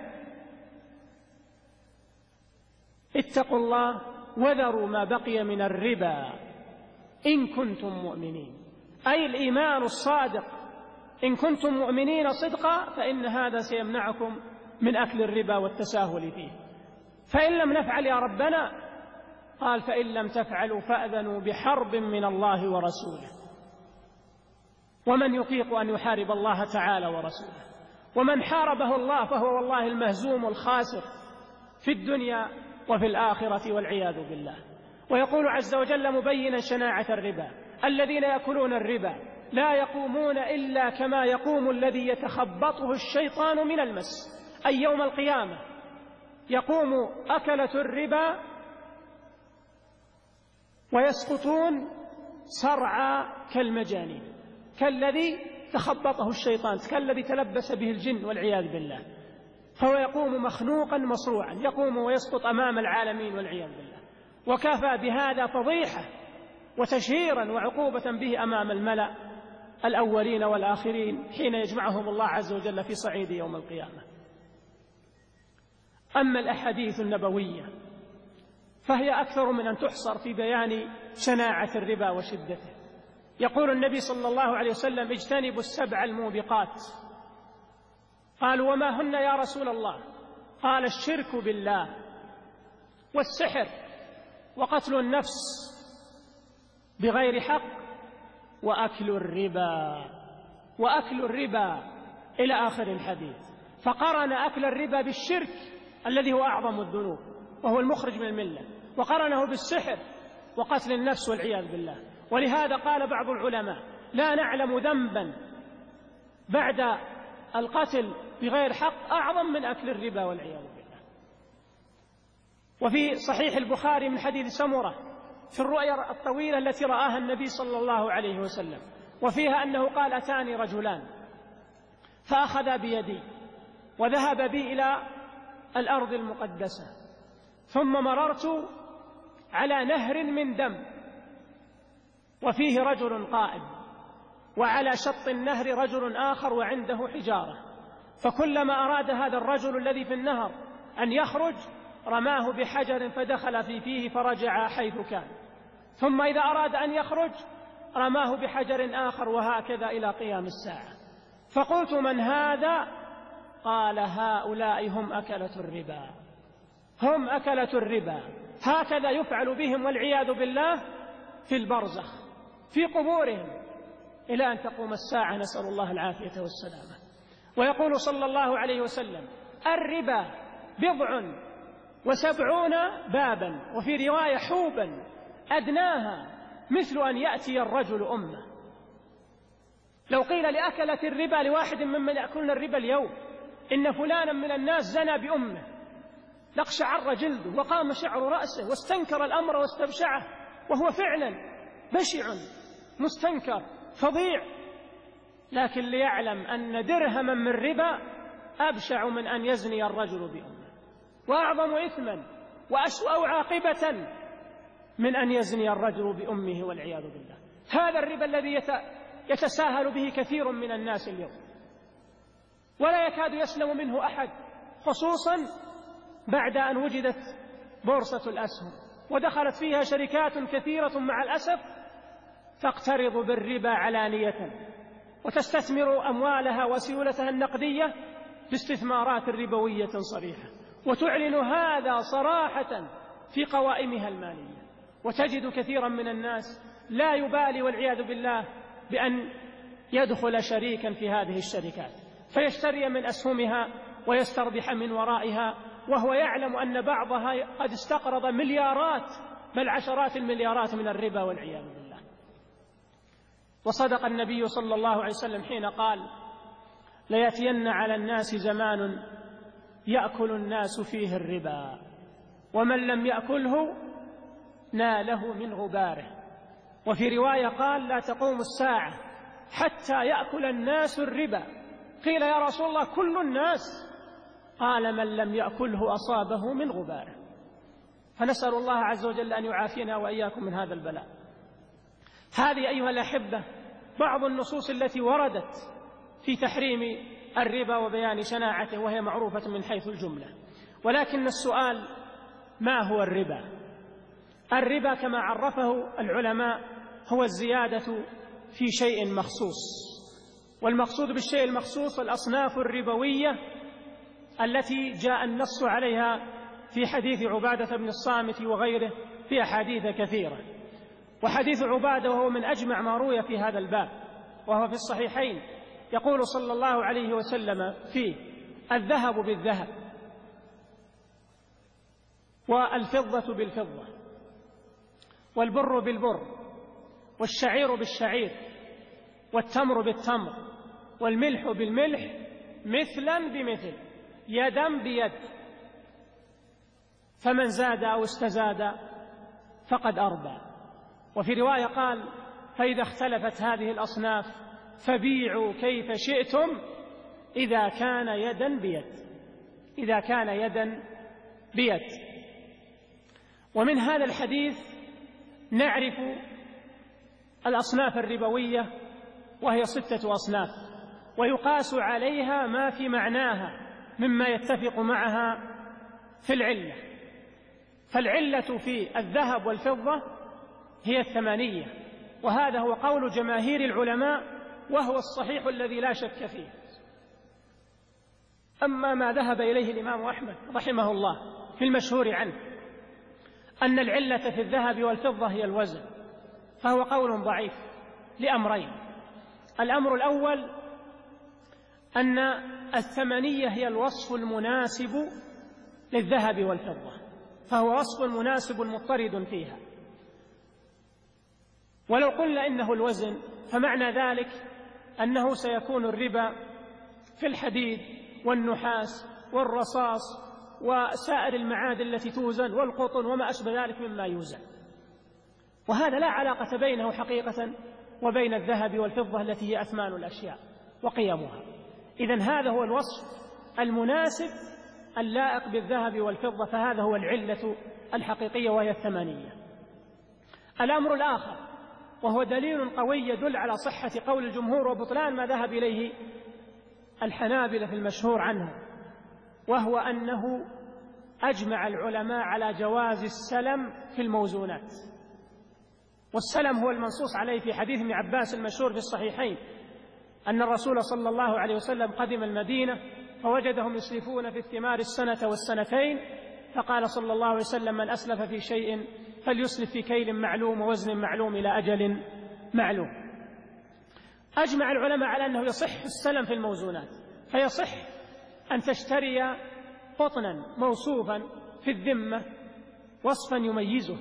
[SPEAKER 2] اتقوا الله وذروا ما بقي من الربا إن كنتم مؤمنين، أي الإيمان الصادق. إن كنتم مؤمنين صدقا فإن هذا سيمنعكم من أكل الربا والتساهل فيه. فإن لم نفعل يا ربنا، قال فإن لم تفعلوا فأذنوا بحرب من الله ورسوله. ومن يطيق أن يحارب الله تعالى ورسوله؟ ومن حاربه الله فهو والله المهزوم الخاسر في الدنيا وفي الآخرة والعياذ بالله. ويقول عز وجل مبينا شناعة الربا: الذين يأكلون الربا لا يقومون إلا كما يقوم الذي يتخبطه الشيطان من المس، أي يوم القيامة يقوم أكلة الربا ويسقطون صرعى كالمجانين، كالذي تخبطه الشيطان، كالذي تلبس به الجن والعياذ بالله. فهو يقوم مخنوقا مصروعا، يقوم ويسقط أمام العالمين والعياذ بالله. وكفى بهذا فضيحة وتشهيرا وعقوبة به أمام الملأ الأولين والآخرين حين يجمعهم الله عز وجل في صعيد يوم القيامة. أما الأحاديث النبوية فهي أكثر من أن تحصر في بيان شناعة الربا وشدته. يقول النبي صلى الله عليه وسلم: اجتنبوا السبع الموبقات. قالوا: وما هن يا رسول الله؟ قال: الشرك بالله، والسحر، وقتل النفس بغير حق، وأكل الربا إلى آخر الحديث. فقرن أكل الربا بالشرك الذي هو أعظم الذنوب وهو المخرج من الملة، وقرنه بالسحر وقتل النفس والعياذ بالله. ولهذا قال بعض العلماء: لا نعلم ذنبا بعد القتل بغير حق أعظم من أكل الربا والعياذ بالله. وفي صحيح البخاري من حديث سمرة في الرؤيا الطويلة التي رآها النبي صلى الله عليه وسلم، وفيها أنه قال: أتاني رجلان فأخذا بيدي وذهب بي إلى الأرض المقدسة، ثم مررت على نهر من دم وفيه رجل قائم، وعلى شط النهر رجل آخر وعنده حجارة، فكلما أراد هذا الرجل الذي في النهر أن يخرج رماه بحجر فدخل في فيه فرجع حيث كان، ثم إذا أراد أن يخرج رماه بحجر آخر، وهكذا إلى قيام الساعة. فقلت: من هذا؟ قال: هؤلاء هم أكلة الربا، هم أكلة الربا، هكذا يفعل بهم والعياذ بالله في البرزخ في قبورهم إلى أن تقوم الساعة، نسأل الله العافية والسلامة. ويقول صلى الله عليه وسلم: الربا 70 بابا، وفي رواية حوبا أدناها مثل أن يأتي الرجل أمه. لو قيل لأكلة الربا لواحد ممن يأكلون الربا اليوم إن فلانا من الناس زنى بأمه، لاقشعر جلده وقام شعر رأسه واستنكر الأمر واستبشعه، وهو فعلا بشع مستنكر فظيع، لكن ليعلم أن درهما من ربا أبشع من أن يزني الرجل بأمه، وأعظم إثما وأسوأ عاقبة من أن يزني الرجل بأمه والعياذ بالله. هذا الربا الذي يتساهل به كثير من الناس اليوم، ولا يكاد يسلم منه أحد، خصوصا بعد أن وجدت بورصة الأسهم ودخلت فيها شركات كثيرة مع الأسف تقترض بالربا علانية وتستثمر أموالها وسيولتها النقدية باستثمارات ربوية صريحة، وتعلن هذا صراحة في قوائمها المالية. وتجد كثيرا من الناس لا يبالي والعياذ بالله بأن يدخل شريكا في هذه الشركات فيشتري من أسهمها ويستربح من ورائها، وهو يعلم أن بعضها قد استقرض مليارات بل عشرات المليارات من الربا والعياذ بالله. وصدق النبي صلى الله عليه وسلم حين قال: ليأتين على الناس زمان يأكل الناس فيه الربا، ومن لم يأكله ناله من غباره. وفي رواية قال: لا تقوم الساعة حتى يأكل الناس الربا. قيل: يا رسول الله كل الناس؟ قال: من لم يأكله أصابه من غباره. فنسأل الله عز وجل أن يعافينا وإياكم من هذا البلاء. هذه أيها الأحبة بعض النصوص التي وردت في تحريم الربا وبيان شناعته، وهي معروفة من حيث الجملة. ولكن السؤال: ما هو الربا؟ الربا كما عرفه العلماء هو الزيادة في شيء مخصوص، والمقصود بالشيء المخصوص الأصناف الربوية التي جاء النص عليها في حديث عبادة بن الصامت وغيره في أحاديث كثيرة. وحديث عبادة وهو من أجمع ما روي في هذا الباب، وهو في الصحيحين، يقول صلى الله عليه وسلم فيه: الذهب بالذهب، والفضة بالفضة، والبر بالبر، والشعير بالشعير، والتمر بالتمر، والملح بالملح، مثلا بمثل، يدا بيد، فمن زاد أو استزاد فقد أربى. وفي رواية قال: فإذا اختلفت هذه الأصناف فبيعوا كيف شئتم إذا كان يدا بيد، إذا كان يدا بيد. ومن هذا الحديث نعرف الأصناف الربوية، وهي 6 أصناف، ويقاس عليها ما في معناها مما يتفق معها في العلة. فالعلة في الذهب والفضة هي 8، وهذا هو قول جماهير العلماء، وهو الصحيح الذي لا شك فيه. أما ما ذهب إليه الإمام أحمد رحمه الله في المشهور عنه أن العلة في الذهب والفضة هي الوزن، فهو قول ضعيف لأمرين: الأمر الأول أن 8 هي الوصف المناسب للذهب والفضة، فهو وصف مناسب مضطرد فيها. ولو قلنا إنه الوزن فمعنى ذلك أنه سيكون الربا في الحديد والنحاس والرصاص وسائر المعادن التي توزن، والقطن وما أشبه ذلك مما يوزن، وهذا لا علاقة بينه حقيقة وبين الذهب والفضة التي هي أثمان الأشياء وقيمها. إذن هذا هو الوصف المناسب اللائق بالذهب والفضة، فهذا هو العلة الحقيقية وهي 8. الأمر الآخر، وهو دليل قوي يدل على صحة قول الجمهور وبطلان ما ذهب إليه الحنابلة في المشهور عنه، وهو أنه أجمع العلماء على جواز السلم في الموزونات. والسلم هو المنصوص عليه في حديث ابن عباس المشهور في الصحيحين أن الرسول صلى الله عليه وسلم قدم المدينة فوجدهم يسلفون في الثمار السنة والسنتين، فقال صلى الله عليه وسلم: من أسلف في شيء فليسلف في كيل معلوم ووزن معلوم إلى أجل معلوم. أجمع العلماء على أنه يصح السلم في الموزونات، فيصح أن تشتري قطنا موصوفا في الذمة وصفا يميزه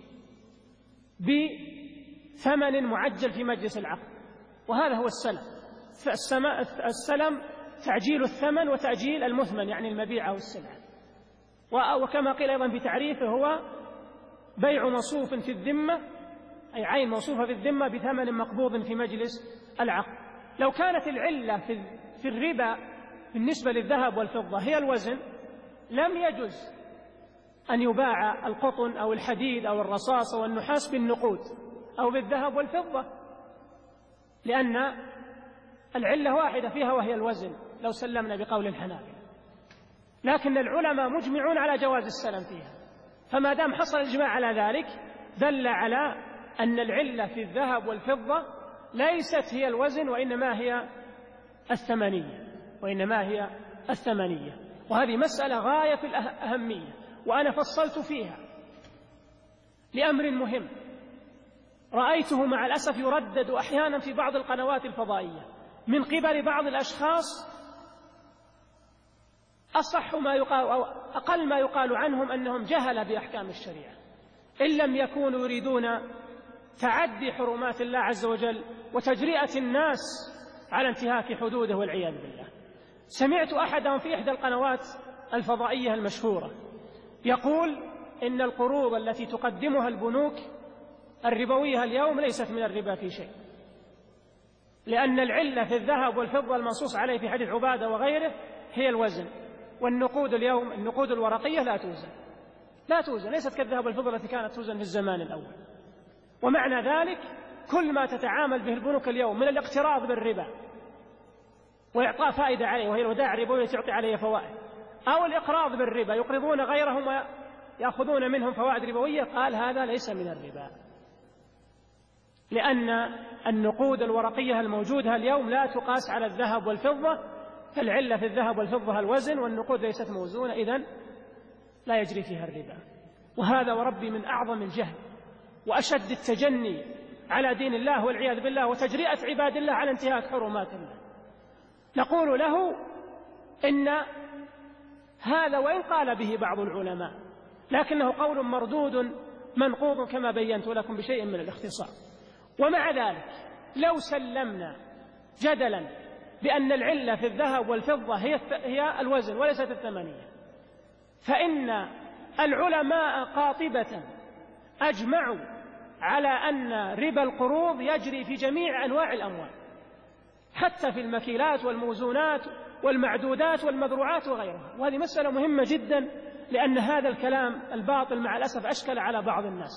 [SPEAKER 2] بثمن معجل في مجلس العقد، وهذا هو السلم. السلم تعجيل الثمن وتأجيل المثمن، يعني المبيع أو السلعة. وكما قيل أيضا بتعريفه هو بيع موصوف في الذمة، أي عين موصوفة في الذمة بثمن مقبوض في مجلس العقد. لو كانت العلة في الربا بالنسبة للذهب والفضة هي الوزن، لم يجوز أن يباع القطن أو الحديد أو الرصاص أو النحاس بالنقود أو بالذهب والفضة، لأن العلة واحدة فيها وهي الوزن لو سلمنا بقول الحنابلة. لكن العلماء مجمعون على جواز السلم فيها، فما دام حصل الإجماع على ذلك دل على أن العلة في الذهب والفضة ليست هي الوزن وإنما هي الثمنية. وهذه مسألة غاية في الأهمية، وأنا فصلت فيها لأمر مهم رأيته مع الأسف يردد أحيانا في بعض القنوات الفضائية من قبل بعض الأشخاص أصح ما يقال أو أقل ما يقال عنهم أنهم جهل بأحكام الشريعة، إن لم يكونوا يريدون تعدي حرمات الله عز وجل وتجرئة الناس على انتهاك حدوده والعياذ بالله. سمعت أحدهم في إحدى القنوات الفضائية المشهورة يقول إن القروض التي تقدمها البنوك الربوية اليوم ليست من الربا في شيء، لأن العلة في الذهب والفضة المنصوص عليه في حديث عبادة وغيره هي الوزن، والنقود اليوم النقود الورقية لا توزن، ليست كالذهب والفضة التي كانت توزن في الزمان الأول. ومعنى ذلك كل ما تتعامل به البنوك اليوم من الاقتراض بالربا وإعطاء فائدة عليه وهي الودائع الربوية تعطي عليه فوائد، أو الإقراض بالربا يقرضون غيرهم ويأخذون منهم فوائد ربوية، قال هذا ليس من الربا، لأن النقود الورقية الموجودة اليوم لا تقاس على الذهب والفضة، فالعلة في الذهب والفضة الوزن، والنقود ليست موزونة، إذن لا يجري فيها الربا. وهذا وربي من أعظم الجهل وأشد التجني على دين الله والعياذ بالله وتجرئة عباد الله على انتهاك حرمات الله. نقول له إن هذا وإن قال به بعض العلماء لكنه قول مردود منقوض كما بينت لكم بشيء من الاختصار. ومع ذلك لو سلمنا جدلا بأن العلة في الذهب والفضة هي الوزن وليست الثمنية، فإن العلماء قاطبة أجمعوا على أن ربا القروض يجري في جميع أنواع الأموال، حتى في المكيلات والموزونات والمعدودات والمذروعات وغيرها. وهذه مسألة مهمة جدا، لأن هذا الكلام الباطل مع الأسف أشكل على بعض الناس.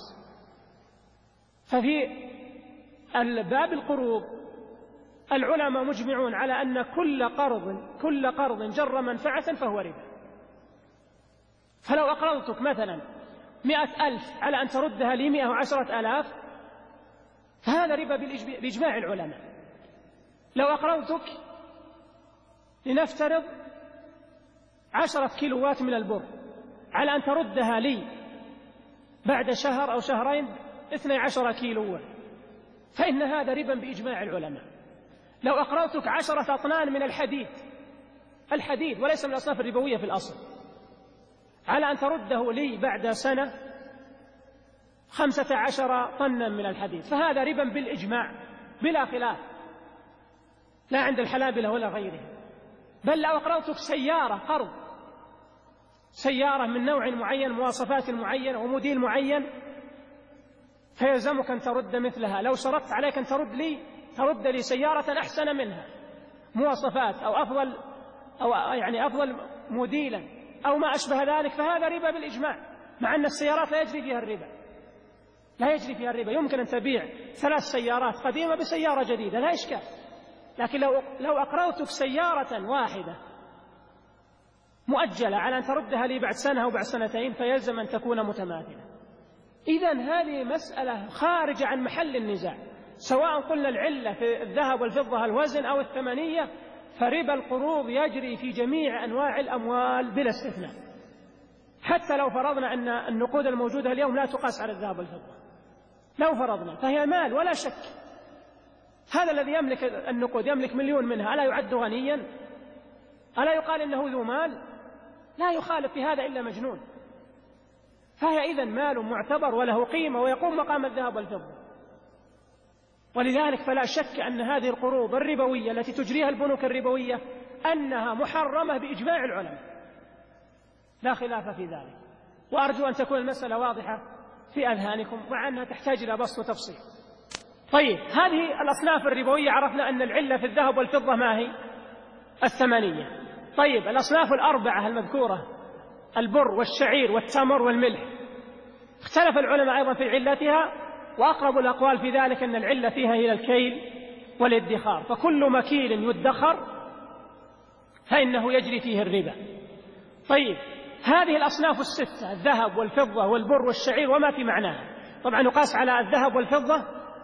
[SPEAKER 2] ففي الباب القروض العلماء مجمعون على أن كل قرض جر منفعة فهو ربا. فلو أقرضتك مثلا 100,000 على أن تردها لي 110,000 فهذا ربا بإجماع العلماء. لو أقرضتك لنفترض 10 كيلوات من البر على أن تردها لي بعد شهر أو شهرين 12 كيلوا، فإن هذا ربا بإجماع العلماء. لو أقرضتك 10 أطنان من الحديد وليس من الأصناف الربوية في الأصل على أن ترده لي بعد سنة 15 طنا من الحديد، فهذا ربا بالإجماع بلا خلاف، لا عند الحنابلة ولا غيرهم. بل لو أقرضتك سيارة من نوع معين مواصفات معينة وموديل معين فيلزمك أن ترد مثلها، لو شرطت عليك أن ترد لي سيارة أحسن منها مواصفات أو أفضل موديلا أو ما أشبه ذلك، فهذا ربا بالإجماع، مع أن السيارات لا يجري فيها الربا. يمكن أن تبيع 3 سيارات قديمة بسيارة جديدة لا إشكال، لكن لو أقرضتك سيارة واحدة مؤجلة على أن تردها لي بعد سنة أو بعد سنتين فيلزم أن تكون متماثلة. إذن هذه مسألة خارجة عن محل النزاع، سواء قلنا العلة في الذهب والفضة الوزن أو الثمنية، فربا القروض يجري في جميع أنواع الأموال بلا استثناء، حتى لو فرضنا أن النقود الموجودة اليوم لا تقاس على الذهب والفضة، لو فرضنا فهي مال ولا شك. هذا الذي يملك النقود يملك 1,000,000 منها، ألا يعد غنيا؟ ألا يقال إنه ذو مال؟ لا يخالف في هذا إلا مجنون. فهي إذن مال معتبر وله قيمة ويقوم مقام الذهب والفضة. ولذلك فلا شك أن هذه القروض الربوية التي تجريها البنوك الربوية أنها محرمة بإجماع العلماء، لا خلاف في ذلك. وأرجو أن تكون المسألة واضحة في أذهانكم، مع أنها تحتاج إلى بسط وتفصيل. طيب، هذه الأصناف الربوية عرفنا أن العلة في الذهب والفضة ما هي؟ الثمنية. طيب، الأصناف الأربعة المذكورة البر والشعير والتمر والملح اختلف العلماء أيضا في علتها، وأقرب الأقوال في ذلك أن العلة فيها هي الكيل والادخار، فكل مكيل يدخر فإنه يجري فيه الربا. طيب، هذه الأصناف الستة الذهب والفضة والبر والشعير وما في معناها، طبعا يقاس على الذهب والفضة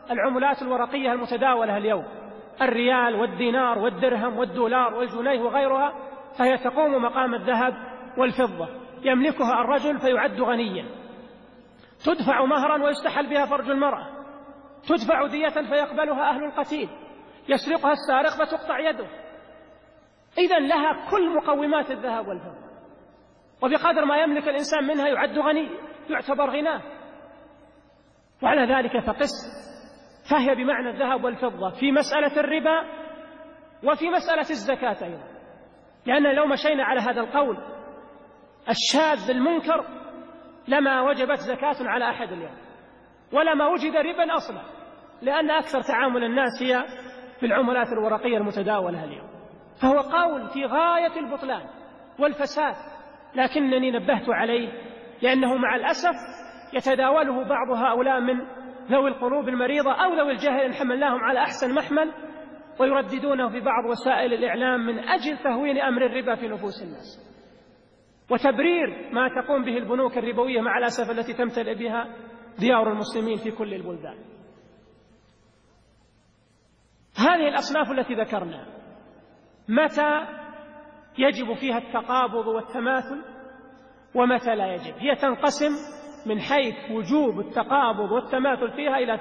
[SPEAKER 2] العملات الورقية المتداولة اليوم، الريال والدينار والدرهم والدولار والجنيه وغيرها، فهي تقوم مقام الذهب والفضة، يملكها الرجل فيعد غنيا، تدفع مهرا ويستحل بها فرج المرأة، تدفع دية فيقبلها أهل القتيل، يسرقها السارق فتقطع يده. إذن لها كل مقومات الذهب والفضة، وبقدر ما يملك الإنسان منها يعد غني، يعتبر غناه. وعلى ذلك فقس، فهي بمعنى الذهب والفضة في مسألة الربا وفي مسألة الزكاة أيضا، لأن لو مشينا على هذا القول الشاذ المنكر لما وجبت زكاة على أحد اليوم، ولما وجد ربا أصلا، لأن أكثر تعامل الناس هي بالعملات الورقية المتداولة اليوم. فهو قول في غاية البطلان والفساد، لكنني نبهت عليه لأنه مع الأسف يتداوله بعض هؤلاء من ذوي القلوب المريضة أو ذوي الجهل إن حملناهم على أحسن محمل، ويرددونه في بعض وسائل الإعلام من أجل تهوين أمر الربا في نفوس الناس وتبرير ما تقوم به البنوك الربوية مع الأسف التي تمتلئ بها ديار المسلمين في كل البلدان. هذه الأصناف التي ذكرنا متى يجب فيها التقابض والتماثل ومتى لا يجب؟ هي تنقسم من حيث وجوب التقابض والتماثل فيها إلى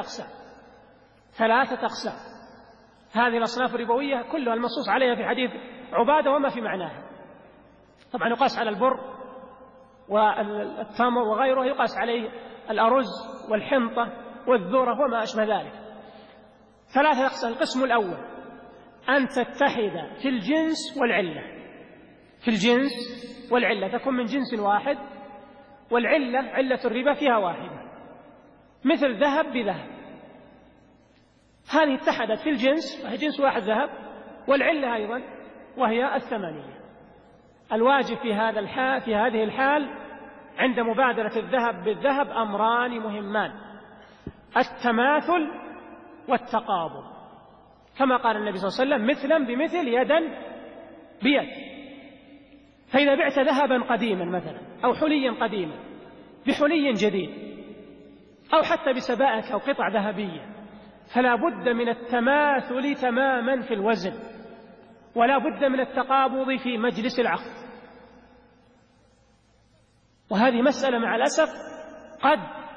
[SPEAKER 2] ثلاثة أقسام. هذه الأصناف الربوية كلها المنصوص عليها في حديث عبادة وما في معناها. طبعا يقاس على البر والتمر وغيره، يقاس عليه الأرز والحنطة والذرة وما أشبه ذلك. ثلاثة أقسام. القسم الأول أن تتحد في الجنس والعلة، في الجنس والعلة، تكون من جنس واحد، والعلة علة الربا فيها واحدة، مثل ذهب بذهب، هذه اتحدت في الجنس وهي جنس واحد ذهب، والعلة أيضا وهي الثمانية. الواجب في هذه الحال عند مبادرة الذهب بالذهب أمران مهمان: التماثل والتقابض، كما قال النبي صلى الله عليه وسلم: مثلا بمثل يدا بيد. فإذا بعت ذهبا قديما مثلا أو حليا قديما بحلي جديد أو حتى بسبائك أو قطع ذهبية، فلا بد من التماثل تماما في الوزن، ولا بد من التقابض في مجلس العقد. وهذه مسألة مع الأسف قد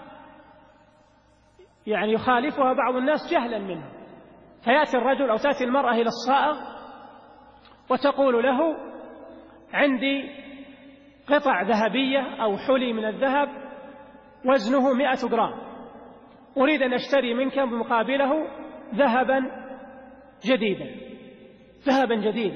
[SPEAKER 2] يخالفها بعض الناس جهلا منه، فيأتي الرجل أو تأتي المرأة إلى الصائغ وتقول له: عندي قطع ذهبية أو حلي من الذهب وزنه 100 جرام، أريد أن أشتري منك بمقابله ذهبا جديدا،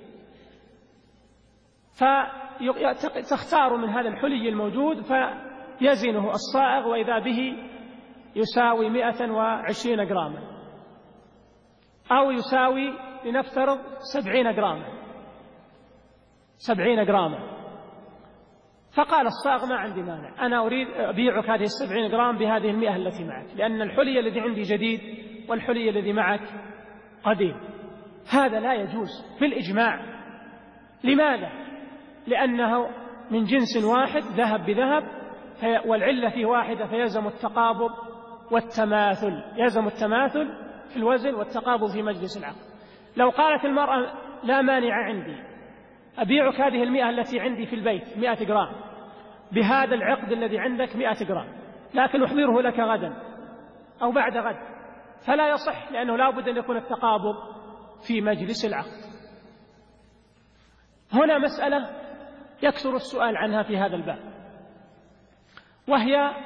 [SPEAKER 2] فتختار من هذا الحلي الموجود فيزنه الصائغ وإذا به يساوي 120 جراما، أو يساوي لنفترض 70 جراما. فقال الصائغ: ما عندي مانع، أنا أريد أبيعك هذه 70 جرام بهذه 100 التي معك، لأن الحلي الذي عندي جديد والحلي الذي معك قديم. هذا لا يجوز بالإجماع. لماذا؟ لأنه من جنس واحد، ذهب بذهب، والعلة فيه واحدة، فيلزم التقابض والتماثل، يلزم التماثل في الوزن والتقابض في مجلس العقد. لو قالت المرأة: لا مانع عندي، أبيعك هذه 100 التي عندي في البيت 100 جرام بهذا العقد الذي عندك 100 جرام، لكن أحضره لك غدا أو بعد غد، فلا يصح، لأنه لا بد أن يكون التقابض في مجلس العقد. هنا مسألة يكثر السؤال عنها في هذا الباب، وهي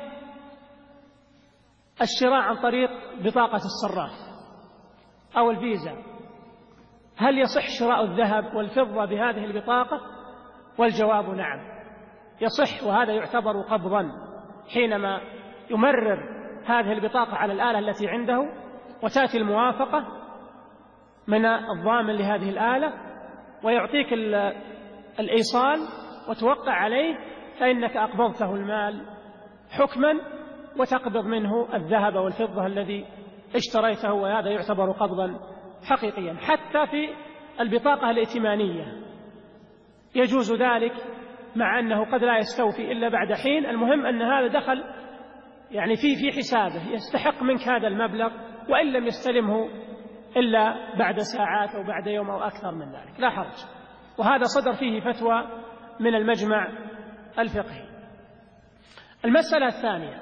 [SPEAKER 2] الشراء عن طريق بطاقة الصراف أو الفيزا. هل يصح شراء الذهب والفضة بهذه البطاقة؟ والجواب نعم، يصح، وهذا يعتبر قبضا حينما يمرر هذه البطاقة على الآلة التي عنده، وتأتي الموافقة من الضامن لهذه الآلة ويعطيك الإيصال وتوقع عليه، فإنك أقبضته المال حكما وتقبض منه الذهب والفضة الذي اشتريته، وهذا يعتبر قبضا حقيقيا. حتى في البطاقة الائتمانية يجوز ذلك، مع أنه قد لا يستوفي إلا بعد حين. المهم أن هذا دخل يعني في حسابه يستحق منك هذا المبلغ، وإن لم يستلمه إلا بعد ساعات أو بعد يوم أو أكثر من ذلك لا حرج. وهذا صدر فيه فتوى من المجمع الفقهي. المسألة الثانية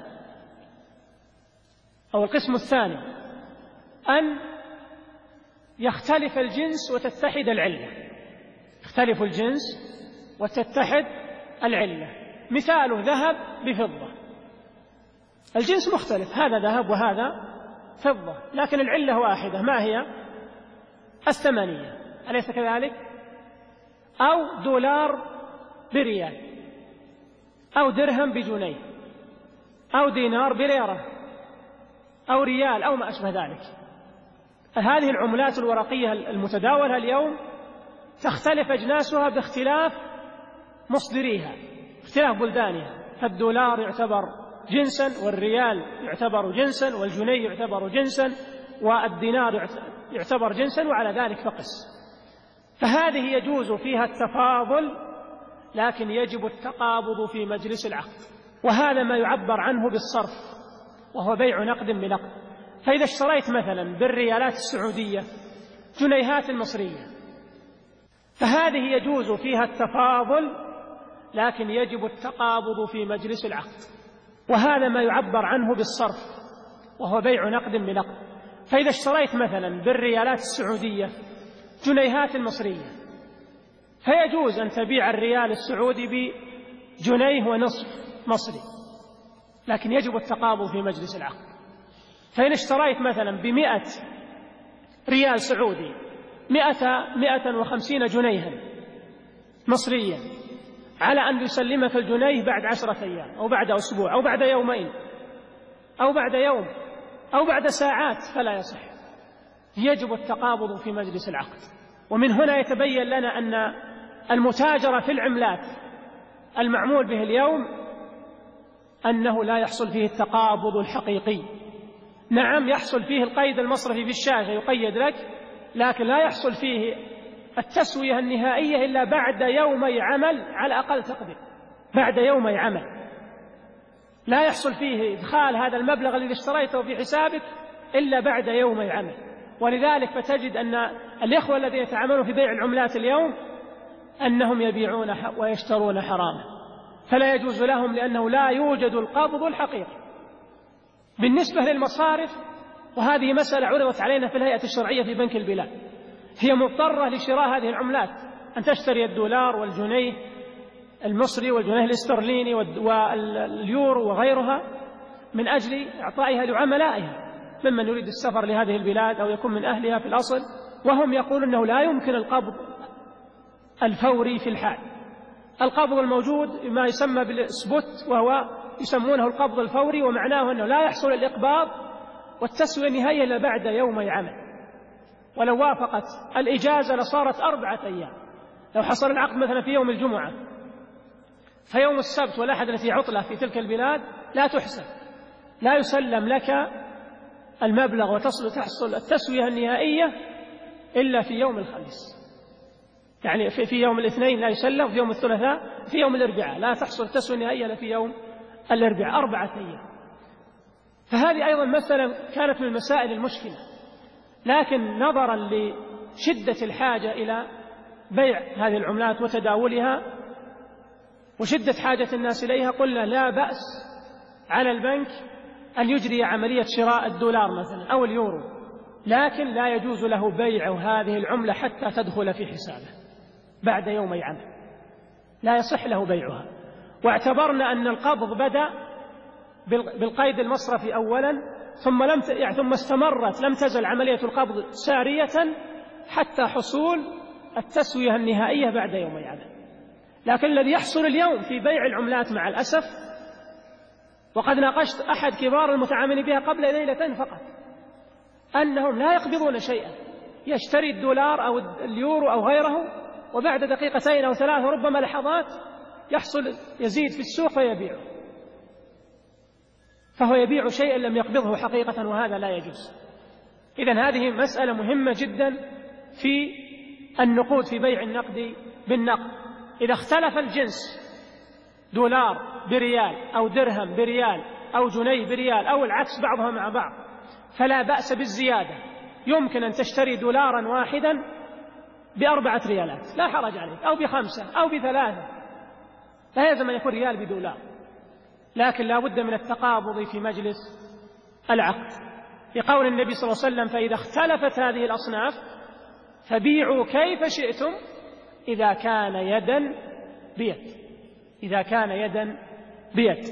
[SPEAKER 2] أو القسم الثاني أن يختلف الجنس وتتحد العلة. يختلف الجنس وتتحد العلة. مثاله ذهب بفضة، الجنس مختلف، هذا ذهب وهذا فضة، لكن العلة واحدة، ما هي؟ الثمانية، أليس كذلك؟ أو دولار بريال، أو درهم بجنيه، أو دينار بليرة، أو ريال، أو ما أشبه ذلك. هذه العملات الورقية المتداولة اليوم تختلف أجناسها باختلاف مصدريها، اختلاف بلدانها، فالدولار يعتبر جنسا، والريال يعتبر جنسا، والجنيه يعتبر جنسا، والدينار يعتبر جنسا، وعلى ذلك فقس. فهذه يجوز فيها التفاضل، لكن يجب التقابض في مجلس العقد، وهذا ما يعبر عنه بالصرف، وهو بيع نقد بنقد. فإذا اشتريت مثلا بالريالات السعودية جنيهات المصرية، فهذه يجوز فيها التفاضل، لكن يجب التقابض في مجلس العقد، وهذا ما يعبر عنه بالصرف، وهو بيع نقد بنقد. فإذا اشتريت مثلا بالريالات السعودية جنيهات المصرية، فيجوز أن تبيع الريال السعودي بجنيه ونصف مصري، لكن يجب التقابض في مجلس العقد. فإن اشتريت مثلا ب100 ريال سعودي 150 جنيها مصريا، على أن يسلمك الجنيه بعد 10 أيام أو بعد أسبوع أو بعد يومين أو بعد يوم أو بعد ساعات، فلا يصح، يجب التقابض في مجلس العقد. ومن هنا يتبين لنا أن المتاجرة في العملات المعمول به اليوم أنه لا يحصل فيه التقابض الحقيقي. نعم، يحصل فيه القيد المصرفي بالشاشة يقيد لك، لكن لا يحصل فيه التسوية النهائية إلا بعد يومي عمل على أقل تقدير، بعد يومي عمل. لا يحصل فيه إدخال هذا المبلغ الذي اشتريته في حسابك إلا بعد يومي عمل. ولذلك فتجد أن الإخوة الذين يتعاملون في بيع العملات اليوم أنهم يبيعون ويشترون حراما، فلا يجوز لهم، لأنه لا يوجد القبض الحقيقي. بالنسبة للمصارف، وهذه مسألة عرضت علينا في الهيئة الشرعية في بنك البلاد، هي مضطرة لشراء هذه العملات، أن تشتري الدولار والجنيه المصري والجنيه الاسترليني واليورو وغيرها من أجل إعطائها لعملائها ممن يريد السفر لهذه البلاد أو يكون من أهلها في الأصل، وهم يقولون أنه لا يمكن القبض الفوري في الحال. القبض الموجود ما يسمى بالسبوت، وهو يسمونه القبض الفوري، ومعناه أنه لا يحصل الإقباض والتسوية النهائية إلا بعد يومي عمل. ولو وافقت الإجازة لصارت 4 أيام. لو حصل العقد مثلا في يوم الجمعة، فيوم السبت والأحد التي عطلة في تلك البلاد لا تحسب، لا يسلم لك المبلغ وتحصل التسوية النهائية إلا في يوم الخميس. يعني في يوم الاثنين لا يسلم، في يوم الثلاثاء، في يوم الأربعاء لا تحصل التسوية النهائية إلا في يوم الأربعاء، 4 أيام. فهذه أيضا مسألة كانت من المسائل المشكلة، لكن نظرا لشدة الحاجة إلى بيع هذه العملات وتداولها وشدة حاجة الناس إليها، قلنا لا بأس على البنك أن يجري عملية شراء الدولار مثلا أو اليورو، لكن لا يجوز له بيع هذه العملة حتى تدخل في حسابه بعد يومي عمل، لا يصح له بيعها. واعتبرنا أن القبض بدأ بالقيد المصرفي أولا، ثم استمرت، لم تزل عملية القبض سارية حتى حصول التسوية النهائية بعد يومي عمل. لكن الذي يحصل اليوم في بيع العملات مع الأسف، وقد ناقشت أحد كبار المتعاملين بها قبل ليلتين فقط، أنهم لا يقبضون شيئا، يشتري الدولار أو اليورو أو غيره، وبعد دقيقتين أو 3 ربما لحظات يحصل يزيد في السوق فيبيعه، فهو يبيع شيئا لم يقبضه حقيقة، وهذا لا يجوز. إذن هذه مسألة مهمة جدا في النقود، في بيع النقد بالنقد. إذا اختلف الجنس، دولار بريال أو درهم بريال أو جنيه بريال أو العكس بعضها مع بعض، فلا بأس بالزيادة. يمكن أن تشتري دولارا واحدا ب4 ريالات، لا حرج عليك، أو ب5 أو ب3، لا يلزم أن يكون ريال بدولار، لكن لا بد من التقابض في مجلس العقد، لقول النبي صلى الله عليه وسلم: فإذا اختلفت هذه الأصناف فبيعوا كيف شئتم إذا كان يدا بيد. إذا كان يدا بيد.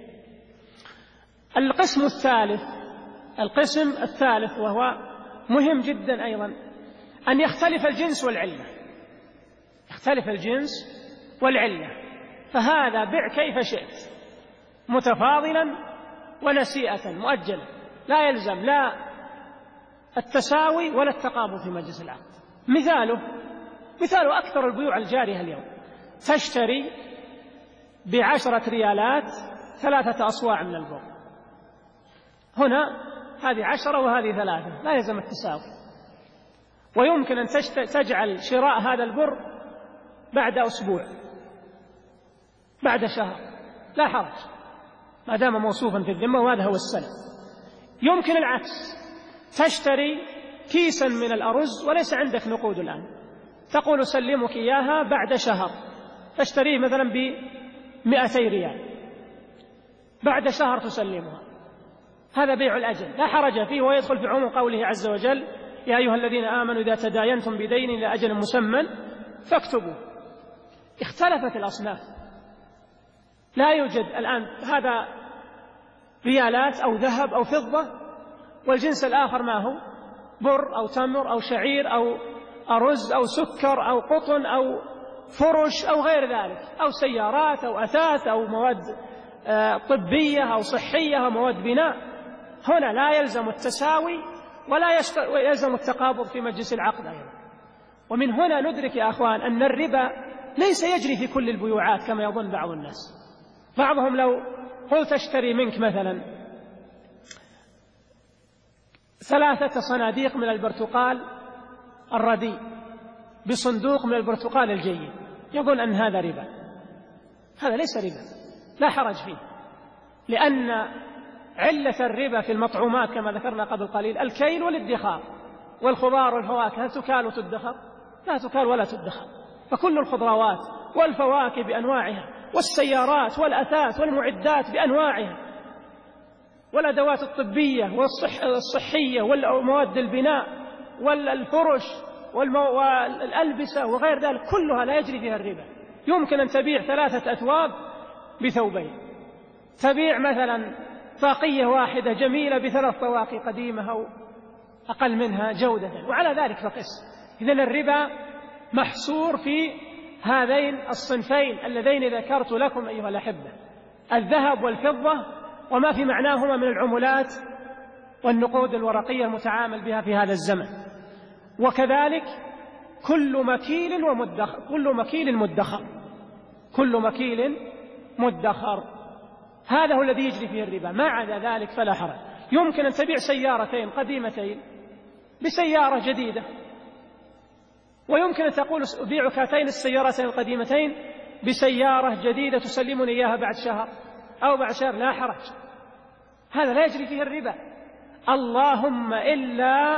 [SPEAKER 2] القسم الثالث وهو مهم جدا أيضا، أن يختلف الجنس والعلة. يختلف الجنس والعلة، فهذا بع كيف شئت، متفاضلا ونسيئة مؤجلة، لا يلزم لا التساوي ولا التقابض في مجلس العقد. مثاله أكثر البيوع الجارية اليوم، تشتري ب10 ريالات 3 أصواع من البر، هنا هذه 10 وهذه 3، لا يلزم التساوي. ويمكن أن تجعل شراء هذا البر بعد أسبوع، بعد شهر، لا حرج ما دام موصوفا في الذمة، وهذا هو السلم. يمكن العكس، تشتري كيسا من الأرز وليس عندك نقود الآن، تقول سلمك إياها بعد شهر، تشتريه مثلا ب200 ريال، بعد شهر تسلمها، هذا بيع الأجل لا حرج فيه، ويدخل في عموم قوله عز وجل: يا أيها الذين آمنوا إذا تداينتم بدين إلى أجل مسمى فاكتبوا. اختلفت الأصناف، لا يوجد الآن هذا ريالات أو ذهب أو فضة، والجنس الآخر ما هو؟ بر أو تمر أو شعير أو أرز أو سكر أو قطن أو فرش أو غير ذلك، أو سيارات أو أثاث أو مواد طبية أو صحية أو مواد بناء. هنا لا يلزم التساوي ولا يلزم التقابض في مجلس العقد أيضا. ومن هنا ندرك يا أخوان أن الربا ليس يجري في كل البيوعات كما يظن بعض الناس. بعضهم لو قلت اشتري منك مثلا 3 صناديق من البرتقال الرديء بصندوق من البرتقال الجيد، يقول أن هذا ربا. هذا ليس ربا، لا حرج فيه، لأن علة الربا في المطعومات كما ذكرنا قبل قليل الكيل والادخار، والخضار والفواكه هل تكال وتدخر؟ لا تكال ولا تدخر. فكل الخضروات والفواكه بأنواعها، والسيارات والأثاث والمعدات بأنواعها، والأدوات الطبية والصحية والمواد البناء والفرش والألبسة وغير ذلك، كلها لا يجري فيها الربا. يمكن أن تبيع 3 أثواب ب2، تبيع مثلا طاقية واحدة جميلة ب3 طواقي قديمة أو أقل منها جودة، وعلى ذلك فقس. إذن الربا محصور في هذين الصنفين اللذين ذكرت لكم أيها الأحبة، الذهب والفضة وما في معناهما من العملات والنقود الورقية المتعامل بها في هذا الزمن. وكذلك كل مكيل ومدخر، كل مكيل مدخر، هذا هو الذي يجري فيه الربا. ما عدا ذلك فلا حرج. يمكن أن تبيع سيارتين قديمتين بسيارة جديدة، ويمكن أن تقول أبيعك هاتين السيارتين القديمتين بسيارة جديدة تسلمني إياها بعد شهر أو بعد شهر، لا حرج. هذا لا يجري فيه الربا، اللهم إلا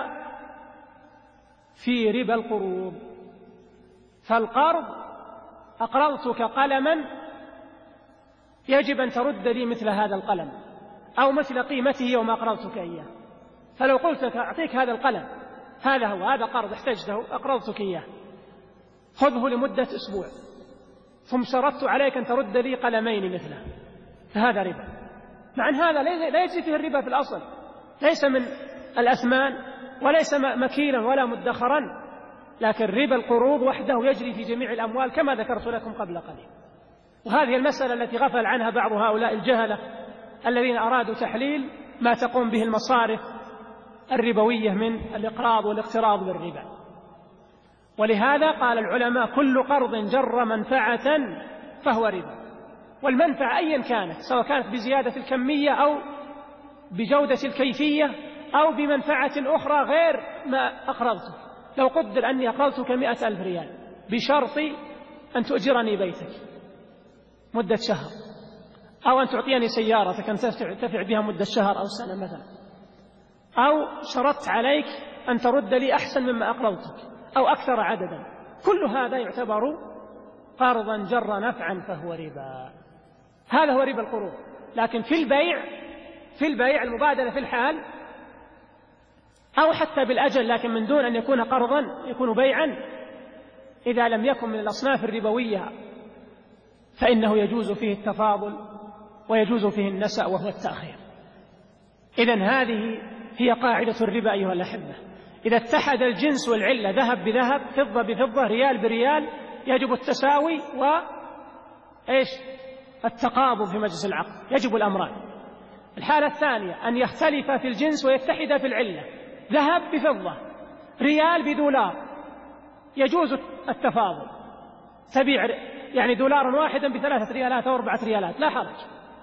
[SPEAKER 2] في ربا القروض. فالقرض أقرضتك قلما يجب أن ترد لي مثل هذا القلم أو مثل قيمته يوم أقرضتك إياه. فلو قلت أعطيك هذا القلم، هذا هو، هذا قرض احتجته أقرضتك إياه، خذه لمدة أسبوع، ثم شرطت عليك أن ترد لي قلمين مثله، فهذا ربا. مع أن هذا لا يجري فيه الربا في الأصل، ليس من الأثمان وليس مكيلا ولا مدخرا، لكن ربا القروض وحده يجري في جميع الأموال كما ذكرت لكم قبل قليل. وهذه المسألة التي غفل عنها بعض هؤلاء الجهلة الذين أرادوا تحليل ما تقوم به المصارف الربوية من الإقراض والاقتراض بالربا. ولهذا قال العلماء: كل قرض جر منفعة فهو ربا. والمنفعة أيا كانت، سواء كانت بزيادة الكمية أو بجودة الكيفية أو بمنفعة أخرى غير ما أقرضته. لو قدر أني أقرضتك 100,000 ريال بشرط أن تؤجرني بيتك مدة شهر، أو أن تعطيني سيارتك أن تنتفع بها مدة شهر أو سنة مثلا، أو شرطت عليك أن ترد لي أحسن مما أقرضتك أو أكثر عددا، كل هذا يعتبر قرضا جر نفعا فهو ربا. هذا هو ربا القروض. لكن في البيع المبادلة في الحال أو حتى بالأجل، لكن من دون أن يكون قرضا يكون بيعا، إذا لم يكن من الأصناف الربوية فإنه يجوز فيه التفاضل ويجوز فيه النسأ وهو التأخير. إذن هذه هي قاعدة الربا أيها الأحبة. إذا اتحد الجنس والعلة ذهب بذهب، فضة بفضة، ريال بريال، يجب التساوي التقابض في مجلس العقد، يجب الأمران. الحالة الثانية أن يختلف في الجنس ويتحد في العلة، ذهب بفضة، ريال بدولار، يجوز التفاضل، تبيع يعني دولارا واحدا ب3 ريالات أو 4 ريالات لا حرج،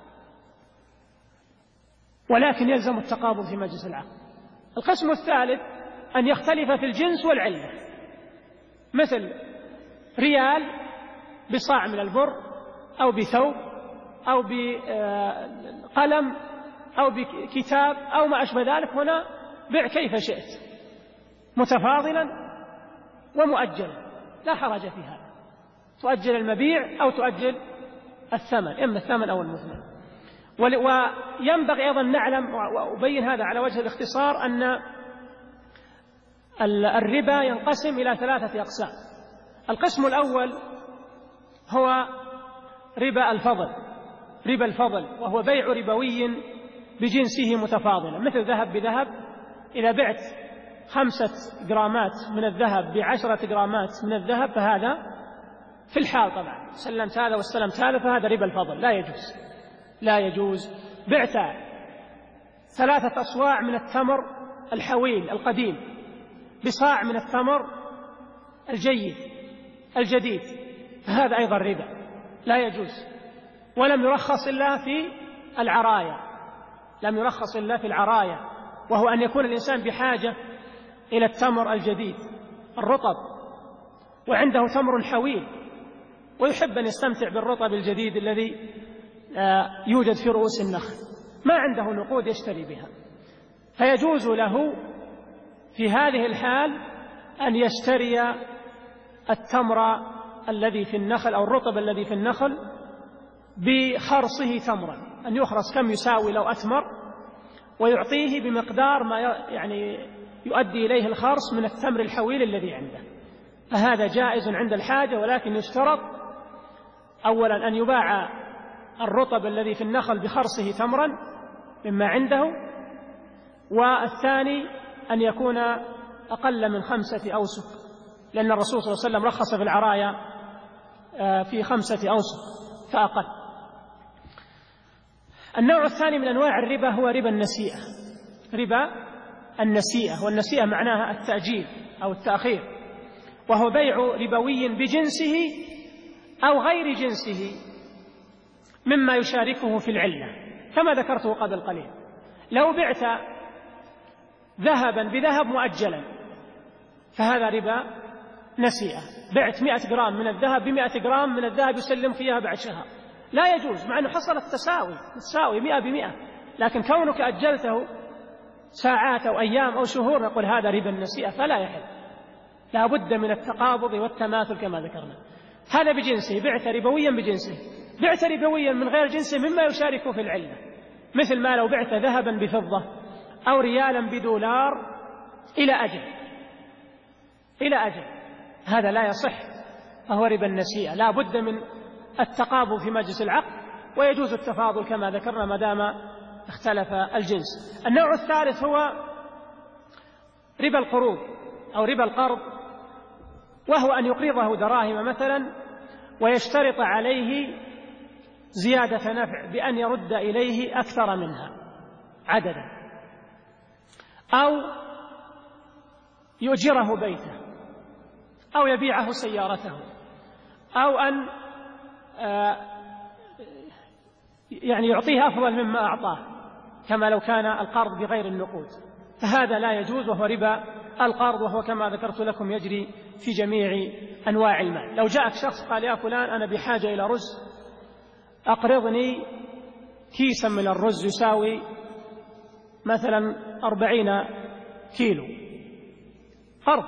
[SPEAKER 2] ولكن يلزم التقابض في مجلس العقد. القسم الثالث أن يختلف في الجنس والعلة، مثل ريال بصاع من البر أو بثوب أو بقلم أو بكتاب أو ما أشبه ذلك. هنا بيع كيف شئت، متفاضلا ومؤجلا، لا حرج في هذا، تؤجل المبيع أو تؤجل الثمن، إما الثمن أو المثمن. وينبغي أيضا نعلم وأبين هذا على وجه الاختصار أن الربا ينقسم إلى 3 أقسام. القسم الأول هو ربا الفضل، وهو بيع ربوي بجنسه متفاضلا، مثل ذهب بذهب. إذا بعت 5 جرامات من الذهب ب10 جرامات من الذهب فهذا في الحال طبعا سلمت هذا واستلمت هذا، فهذا ربا الفضل لا يجوز. بعت 3 أصواع من التمر الحويل القديم بصاع من التمر الجديد، فهذا أيضا ربا لا يجوز. ولم يرخص إلا في العراية، وهو أن يكون الإنسان بحاجة إلى التمر الجديد الرطب، وعنده تمر حويل ويحب أن يستمتع بالرطب الجديد الذي يوجد في رؤوس النخل، ما عنده نقود يشتري بها، فيجوز له في هذه الحال أن يشتري التمر الذي في النخل أو الرطب الذي في النخل بخرصه تمرا، أن يخرص كم يساوي لو أتمر، ويعطيه بمقدار ما يؤدي إليه الخرص من التمر الحويل الذي عنده، فهذا جائز عند الحاجة. ولكن يشترط أولا أن يباع الرطب الذي في النخل بخرصه تمرا مما عنده، والثاني أن يكون أقل من 5 أوسق، لأن الرسول صلى الله عليه وسلم رخص في العرايا في 5 أوسق فأقل. النوع الثاني من أنواع الربا هو ربا النسيئة، والنسيئة معناها التأجيل أو التأخير، وهو بيع ربوي بجنسه أو غير جنسه مما يشاركه في العلة، كما ذكرته قبل قليل. لو بعت ذهبا بذهب مؤجلا فهذا ربا نسيئة، بعت 100 جرام من الذهب ب100 جرام من الذهب يسلمك إياها بعد شهر، لا يجوز، مع أنه حصل التساوي 100 ب100، لكن كونك أجلته ساعات أو أيام أو شهور نقول هذا ربا النسيئة، فلا يحل، لا بد من التقابض والتماثل كما ذكرنا. هذا بجنسه، بعت ربويا بجنسه. بعت ربويا من غير جنسه مما يشاركه في العلة، مثل ما لو بعت ذهبا بفضة أو ريالا بدولار إلى أجل، هذا لا يصح، فهو ربا النسيئة، لا بد من التقابض في مجلس العقد، ويجوز التفاضل كما ذكرنا ما دام اختلف الجنس. النوع الثالث هو ربا القروض أو ربا القرض، وهو أن يقرضه دراهم مثلا ويشترط عليه زيادة نفع بأن يرد إليه أكثر منها عددا، أو يؤجره بيته، أو يبيعه سيارته، أو أن يعطيه أفضل مما أعطاه، كما لو كان القرض بغير النقود، فهذا لا يجوز، وهو ربا القرض، وهو كما ذكرت لكم يجري في جميع أنواع المال. لو جاءك شخص قال يا فلان أنا بحاجة إلى رز، أقرضني كيسا من الرز يساوي مثلا 40 كيلو قرض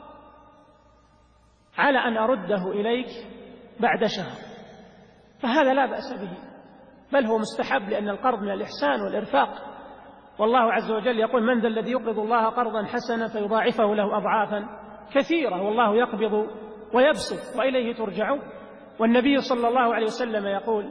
[SPEAKER 2] على أن أرده إليك بعد شهر، فهذا لا بأس به، بل هو مستحب، لأن القرض من الإحسان والإرفاق، والله عز وجل يقول: من ذا الذي يقرض الله قرضا حسنا فيضاعفه له أضعافا كثيرة، والله يقبض ويبسط وإليه ترجعون. والنبي صلى الله عليه وسلم يقول: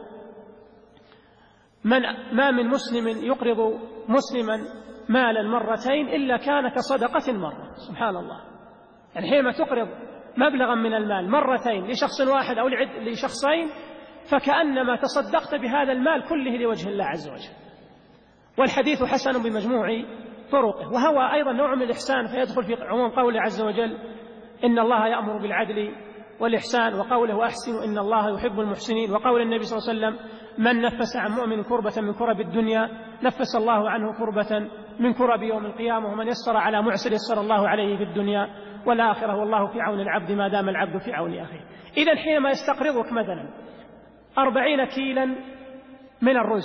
[SPEAKER 2] ما من مسلم يقرض مسلما مالا مرتين إلا كان كصدقة مرة. سبحان الله، يعني حينما تقرض مبلغا من المال مرتين لشخص واحد أو لشخصين فكأنما تصدقت بهذا المال كله لوجه الله عز وجل. والحديث حسن بمجموع طرقه، وهو أيضا نوع من الإحسان، فيدخل في عموم قوله عز وجل: إن الله يأمر بالعدل والإحسان، وقوله: أحسنوا إن الله يحب المحسنين، وقول النبي صلى الله عليه وسلم: من نفس عن مؤمن كربة من كرب الدنيا نفس الله عنه كربة من كرب يوم القيامة، ومن يسر على معسر يسر الله عليه في الدنيا والآخرة، والله في عون العبد ما دام العبد في عون أخيه. إذن حينما يستقرضك مثلا 40 كيلا من الرز،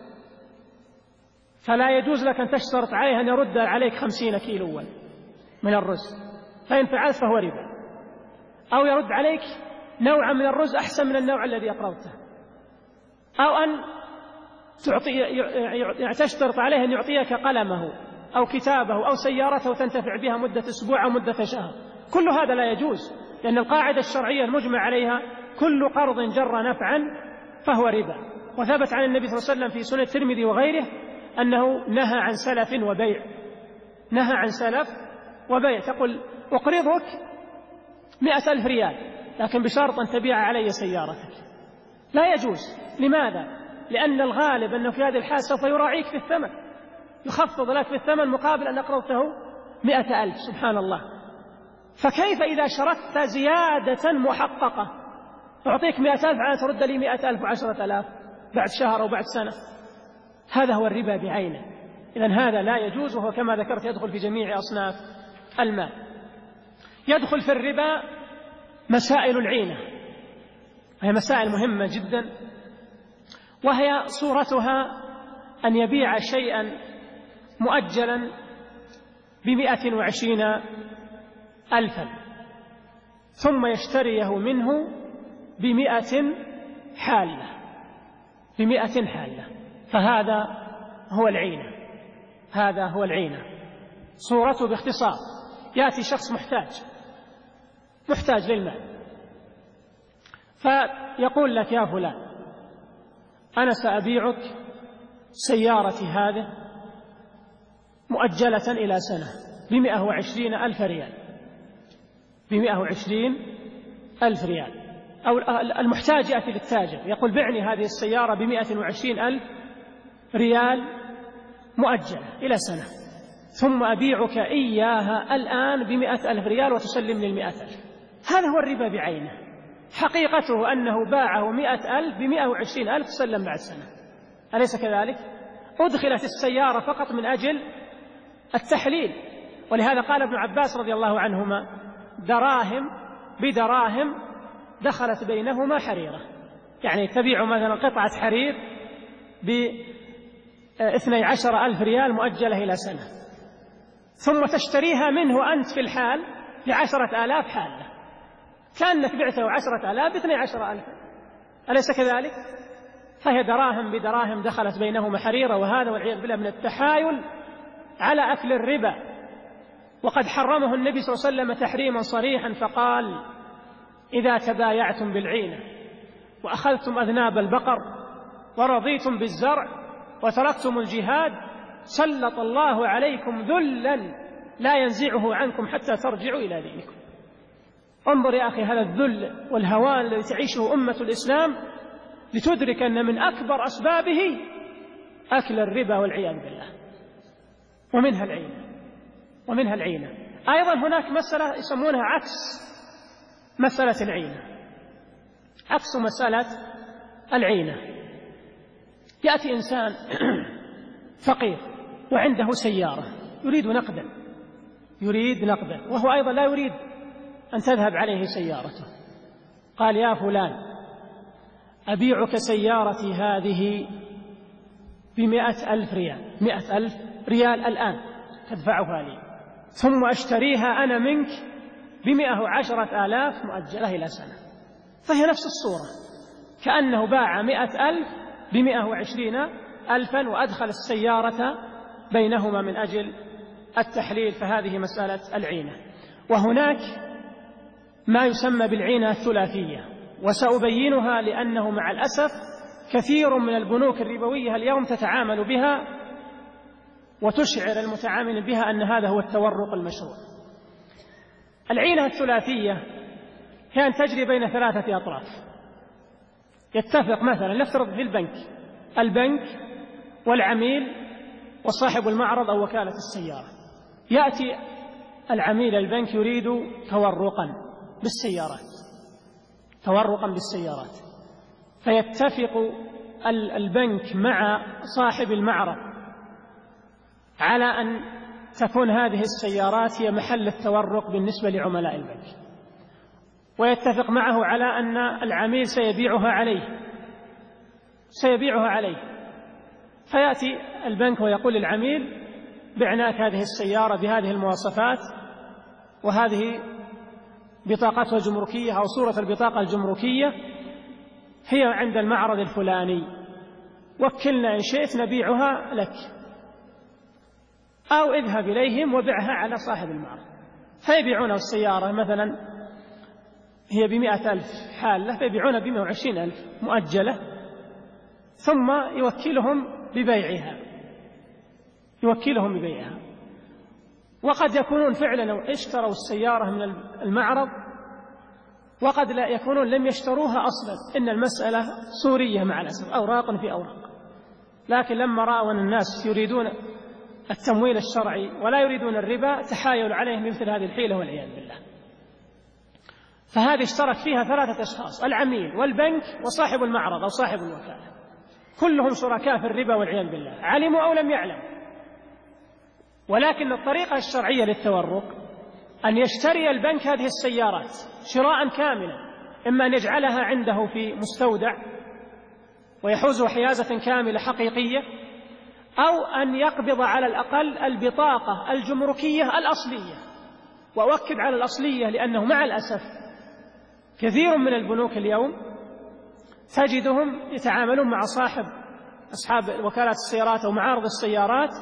[SPEAKER 2] فلا يجوز لك أن تشترط عليه أن يرد عليك 50 كيلوا من الرز، فإن فعلت فهو ربا، أو يرد عليك نوعا من الرز أحسن من النوع الذي أقرضته، أو أن تشترط عليه أن يعطيك قلمه أو كتابه أو سيارته تنتفع بها مدة أسبوع أو مدة شهر. كل هذا لا يجوز، لأن القاعدة الشرعية المجمع عليها: كل قرض جر نفعا فهو ربا. وثبت عن النبي صلى الله عليه وسلم في سنن الترمذي وغيره أنه نهى عن سلف وبيع، نهى عن سلف وبيع. تقول: أقرضك 100,000 ريال لكن بشرط أن تبيع علي سيارتك. لا يجوز. لماذا؟ لأن الغالب أنه في هذه الحالة سوف يراعيك في الثمن، يخفض لك في الثمن مقابل أن أقرضته 100,000. سبحان الله. فكيف إذا شرطت زيادة محققة أعطيك 100,000 على ترد لي 100,000 و10,000 بعد شهر أو بعد سنة؟ هذا هو الربا بعينه. إذن هذا لا يجوز، وهو كما ذكرت يدخل في جميع أصناف المال. يدخل في الربا مسائل العينة، وهي مسائل مهمة جدا، وهي صورتها أن يبيع شيئا مؤجلا 120,000 ثم يشتريه منه 100 حالة، 100 حالة، فهذا هو العينة. هذا هو العينة. صورته باختصار: يأتي شخص محتاج للمال، فيقول لك: يا فلان، أنا سأبيعك سيارتي هذه مؤجلة إلى سنة 120,000 ريال، 120,000 ريال. أو المحتاج يأتي للتاجر يقول: بعني هذه السيارة 120,000 ريال مؤجلة إلى سنة، ثم أبيعك إياها الآن 100,000 ريال وتسلمني 100,000. هذا هو الربا بعينه. حقيقته أنه باعه 100,000 ب120,000 تسلم بعد سنة، أليس كذلك؟ أدخلت السيارة فقط من أجل التحليل. ولهذا قال ابن عباس رضي الله عنهما: دراهم بدراهم دخلت بينهما حريرة. يعني تبيع مثلا قطعة حرير ب12,000 ريال مؤجلة إلى سنة، ثم تشتريها منه أنت في الحال ب10,000 حالة، كأنك بعته 10,000 ب12,000، أليس كذلك؟ فهي دراهم بدراهم دخلت بينهما حريرة. وهذا والعياذ بالله من التحايل على أكل الربا، وقد حرمه النبي صلى الله عليه وسلم تحريما صريحا، فقال: إذا تبايعتم بالعينة وأخذتم أذناب البقر ورضيتم بالزرع وتركتم الجهاد سلط الله عليكم ذلا لا ينزعه عنكم حتى ترجعوا إلى دينكم. انظر يا أخي هذا الذل والهوان الذي تعيشه أمة الإسلام، لتدرك أن من أكبر أسبابه أكل الربا والعياذ بالله. ومنها العينة. أيضا هناك مسألة يسمونها عكس مسألة العينة، عكس مسألة العينة. يأتي إنسان فقير وعنده سيارة يريد نقدا، وهو أيضا لا يريد أن تذهب عليه سيارته. قال: يا فلان، أبيعك سيارتي هذه ب100,000 ريال، 100,000 ريال الآن تدفعها لي، ثم أشتريها أنا منك ب110,000 مؤجلة إلى سنة. فهي نفس الصورة، كأنه باع 100,000 ب120,000 وأدخل السيارة بينهما من أجل التحليل. فهذه مسألة العينة. وهناك ما يسمى بالعينة الثلاثية، وسأبينها لأنه مع الأسف كثير من البنوك الربوية اليوم تتعامل بها وتشعر المتعامل بها أن هذا هو التورق المشروع. العينة الثلاثية هي أن تجري بين 3 أطراف، يتفق مثلا نفترض في البنك والعميل وصاحب المعرض أو وكالة السيارة. يأتي العميل البنك يريد تورقا بالسيارات، فيتفق البنك مع صاحب المعرض على أن تكون هذه السيارات هي محل التورق بالنسبة لعملاء البنك، ويتفق معه على أن العميل سيبيعها عليه. فيأتي البنك ويقول للعميل: بعناك هذه السيارة بهذه المواصفات، وهذه بطاقتها الجمركية أو صورة البطاقة الجمركية هي عند المعرض الفلاني، وكلنا إن شئت نبيعها لك، أو اذهب إليهم وبعها على صاحب المعرض. فيبيعون السيارة مثلا هي ب100,000 حالة، فيبيعونها ب120,000 مؤجلة، ثم يوكلهم ببيعها. وقد يكونون فعلا اشتروا السيارة من المعرض، وقد لا يكونون لم يشتروها أصلا، إن المسألة صورية مع الأسف، أوراق في أوراق. لكن لما رأوا أن الناس يريدون التمويل الشرعي ولا يريدون الربا، تحايلوا عليهم بمثل هذه الحيلة والعياذ بالله. فهذه اشترك فيها 3 أشخاص: العميل والبنك وصاحب المعرض أو صاحب الوكالة، كلهم شركاء في الربا والعياذ بالله، علموا أو لم يعلموا. ولكن الطريقة الشرعية للتورق أن يشتري البنك هذه السيارات شراء كاملا، إما أن يجعلها عنده في مستودع ويحوزه حيازة كاملة حقيقية، أو أن يقبض على الأقل البطاقة الجمركية الأصلية. وأؤكد على الأصلية، لأنه مع الأسف كثير من البنوك اليوم تجدهم يتعاملون مع أصحاب وكالات السيارات أو معارض السيارات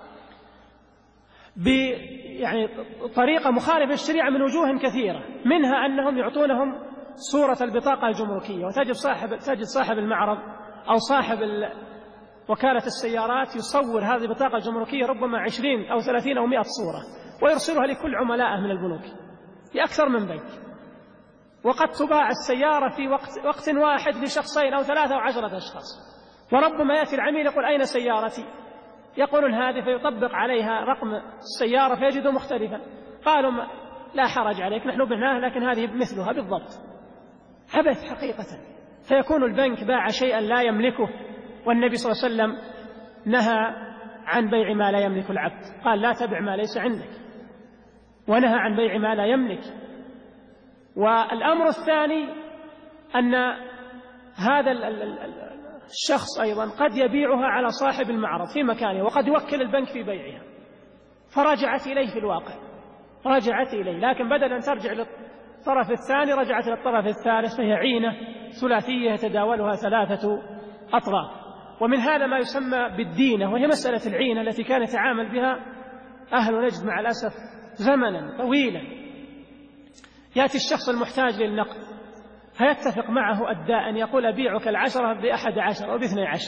[SPEAKER 2] بطريقة مخالفة للشريعة من وجوه كثيرة، منها أنهم يعطونهم صورة البطاقة الجمركية، وتجد صاحب المعرض أو صاحب وكالة السيارات يصور هذه البطاقة الجمركية ربما 20 أو 30 أو 100 صورة، ويرسلها لكل عملائه من البنوك لأكثر من بنك. وقد تباع السيارة في وقت واحد لشخصين أو 3 أو 10 أشخاص، وربما يأتي العميل يقول: أين سيارتي؟ يقولون هذه، فيطبق عليها رقم السيارة فيجده مختلفا. قالوا: لا حرج عليك، نحن بعناها، لكن هذه مثلها بالضبط. عبث حقيقة. فيكون البنك باع شيئا لا يملكه، والنبي صلى الله عليه وسلم نهى عن بيع ما لا يملك العبد، قال: لا تبع ما ليس عندك، ونهى عن بيع ما لا يملك. والأمر الثاني أن هذا الشخص أيضا قد يبيعها على صاحب المعرض في مكانه، وقد يوكل البنك في بيعها، فرجعت إليه في الواقع، لكن بدل أن ترجع للطرف الثاني رجعت للطرف الثالث، فهي عينة ثلاثية يتداولها 3 أطراف. ومن هذا ما يسمى بالدينة، وهي مسألة العينة التي كان يتعامل بها أهل نجد مع الأسف زمنا طويلا. يأتي الشخص المحتاج للنقد فيتفق معه الدائن، يقول: أبيعك 10 ب11 أو ب12،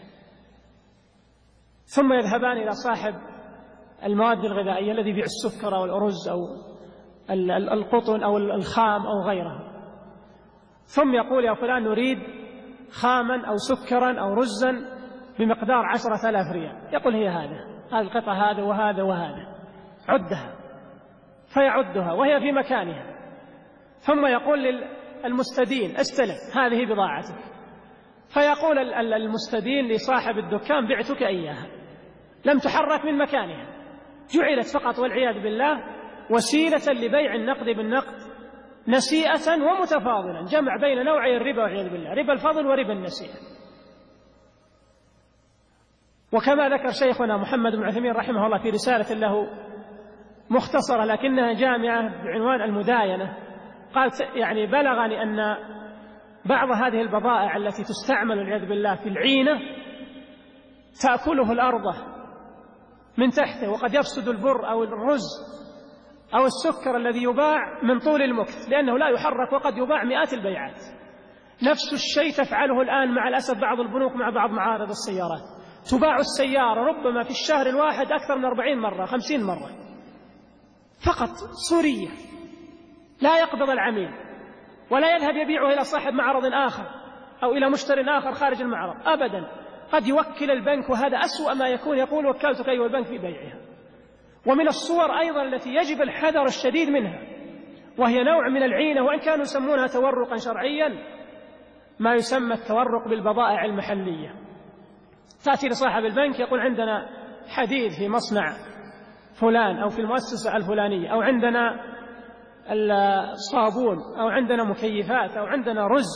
[SPEAKER 2] ثم يذهبان إلى صاحب المواد الغذائية الذي يبيع السكر أو الأرز أو القطن أو الخام أو غيره، ثم يقول: يا فلان نريد خاما أو سكرا أو رزا بمقدار 10,000 ريال. يقول: هي هذه القطعة، هذا وهذا وهذا، عدها. فيعدها وهي في مكانها، ثم يقول للمستدين: استلم، هذه بضاعتك. فيقول المستدين لصاحب الدكان: بعتك إياها، لم تحرك من مكانها، جعلت فقط والعياذ بالله وسيلة لبيع النقد بالنقد نسيئة ومتفاضلا، جمع بين نوعي الربا والعياذ بالله، ربا الفضل وربا النسيئة. وكما ذكر شيخنا محمد بن عثيمين رحمه الله في رسالة له مختصرة لكنها جامعة بعنوان المداينة، قال يعني بلغني أن بعض هذه البضائع التي تستعمل والعياذ بالله في العينة تأكله الأرض من تحته، وقد يفسد البر أو الرز أو السكر الذي يباع من طول المكث لأنه لا يحرك، وقد يباع مئات البيعات. نفس الشيء تفعله الآن مع الأسف بعض البنوك مع بعض معارض السيارات، تباع السيارة ربما في الشهر الواحد أكثر من 40 مرة 50 مرة فقط صورية، لا يقبض العميل ولا يذهب يبيعه إلى صاحب معرض آخر أو إلى مشتر آخر خارج المعرض أبدا، قد يوكل البنك، وهذا أسوأ ما يكون، يقول وكلتك أيها البنك في بيعها. ومن الصور أيضا التي يجب الحذر الشديد منها، وهي نوع من العينة وإن كانوا يسمونها تورقا شرعيا، ما يسمى التورق بالبضائع المحلية. تأتي لصاحب البنك يقول عندنا حديد في مصنع فلان أو في المؤسسة الفلانية، أو عندنا الصابون، أو عندنا مكيفات، أو عندنا رز،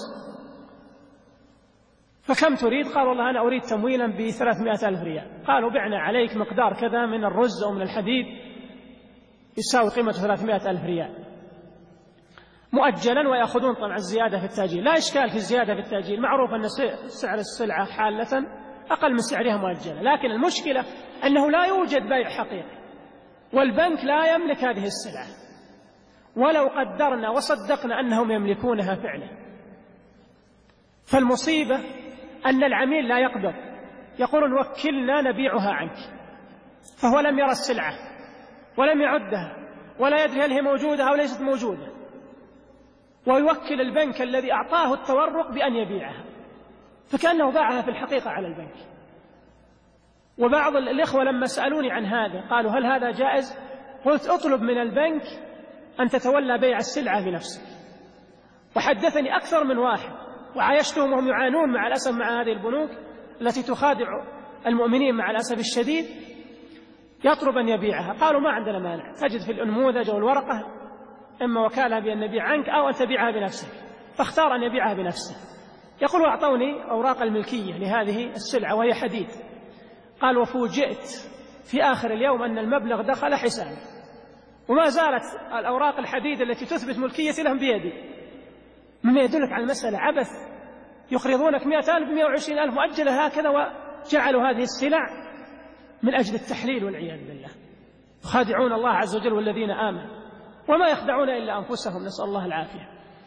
[SPEAKER 2] فكم تريد؟ قال والله أنا أريد تمويلا ب300,000 ريال. قالوا بعنا عليك مقدار كذا من الرز أو من الحديد يساوي قيمة 300,000 ريال مؤجلا، ويأخذون طبعا الزيادة في التأجيل. لا إشكال في الزيادة في التأجيل، معروف أن سعر السلعة حالة أقل من سعرها مؤجلا، لكن المشكلة أنه لا يوجد بيع حقيقي، والبنك لا يملك هذه السلعة، ولو قدرنا وصدقنا أنهم يملكونها فعلا. فالمصيبة أن العميل لا يقبض، يقولون وكلنا نبيعها عنك، فهو لم يرى السلعة ولم يعدها ولا يدري هل هي موجودة أو ليست موجودة، ويوكل البنك الذي أعطاه التورق بأن يبيعها، فكأنه باعها في الحقيقة على البنك. وبعض الإخوة لما سألوني عن هذا قالوا هل هذا جائز؟ قلت اطلب من البنك أن تتولى بيع السلعة بنفسك. وحدثني أكثر من واحد وعايشتهم وهم يعانون مع الأسف مع هذه البنوك التي تخادع المؤمنين مع الأسف الشديد، يطلب أن يبيعها. قالوا ما عندنا مانع، تجد في النموذج أو الورقة إما وكالة بأن نبيع عنك أو أن تبيعها بنفسك، فاختار أن يبيعها بنفسه. يقول وأعطوني أوراق الملكية لهذه السلعة وهي حديد. قال وفوجئت في آخر اليوم أن المبلغ دخل حسابي، وما زالت الأوراق الحديد التي تثبت ملكيتي لهم بيدي، مما يدلك على المسألة عبث. يقرضونك 100,000 120,000 مؤجلة هكذا، وجعلوا هذه السلع من أجل التحليل والعياذ بالله. يخادعون الله عز وجل والذين آمنوا، وما يخدعون إلا أنفسهم، نسأل الله العافية.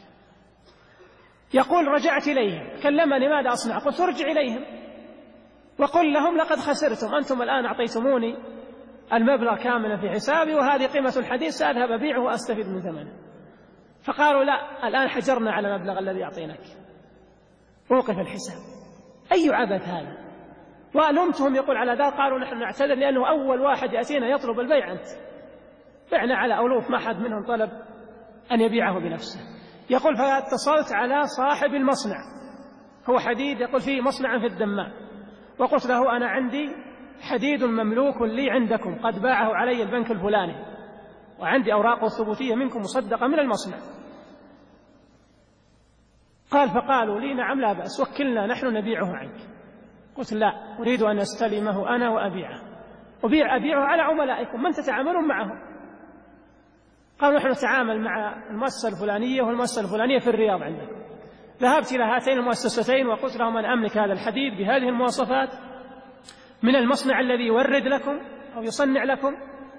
[SPEAKER 2] يقول رجعت إليهم، كلمني ماذا أصنع؟ قلت ارجع إليهم وقل لهم لقد خسرتم، أنتم الآن أعطيتموني المبلغ كاملا في حسابي، وهذه قيمة الحديث، سأذهب أبيعه وأستفيد من ثمنه. فقالوا لا، الآن حجرنا على المبلغ الذي أعطيناك، وقف الحساب. أي عبث هذا! وألمتهم يقول على ذلك، قالوا نحن نعتذر لأنه أول واحد يأتينا يطلب البيع أنت، بعنا على ألوف ما حد منهم طلب أن يبيعه بنفسه. يقول فاتصلت على صاحب المصنع، هو حديد، يقول فيه مصنع في الدمام، وقلت له أنا عندي حديد مملوك لي عندكم قد باعه علي البنك الفلاني، وعندي أوراقه الثبوتية منكم مصدقة من المصنع. قال فقالوا لي نعم لا بأس، وكلنا نحن نبيعه عنك. قلت لا، أريد أن أستلمه أنا وأبيعه، أبيعه على عملائكم من تتعاملون معهم. قالوا نحن نتعامل مع المؤسسة الفلانية والمؤسسة الفلانية في الرياض عندكم. ذهبت إلى هاتين المؤسستين وقلت لهم أنا أملك هذا الحديد بهذه المواصفات من المصنع الذي يورد لكم أو يصنع لكم.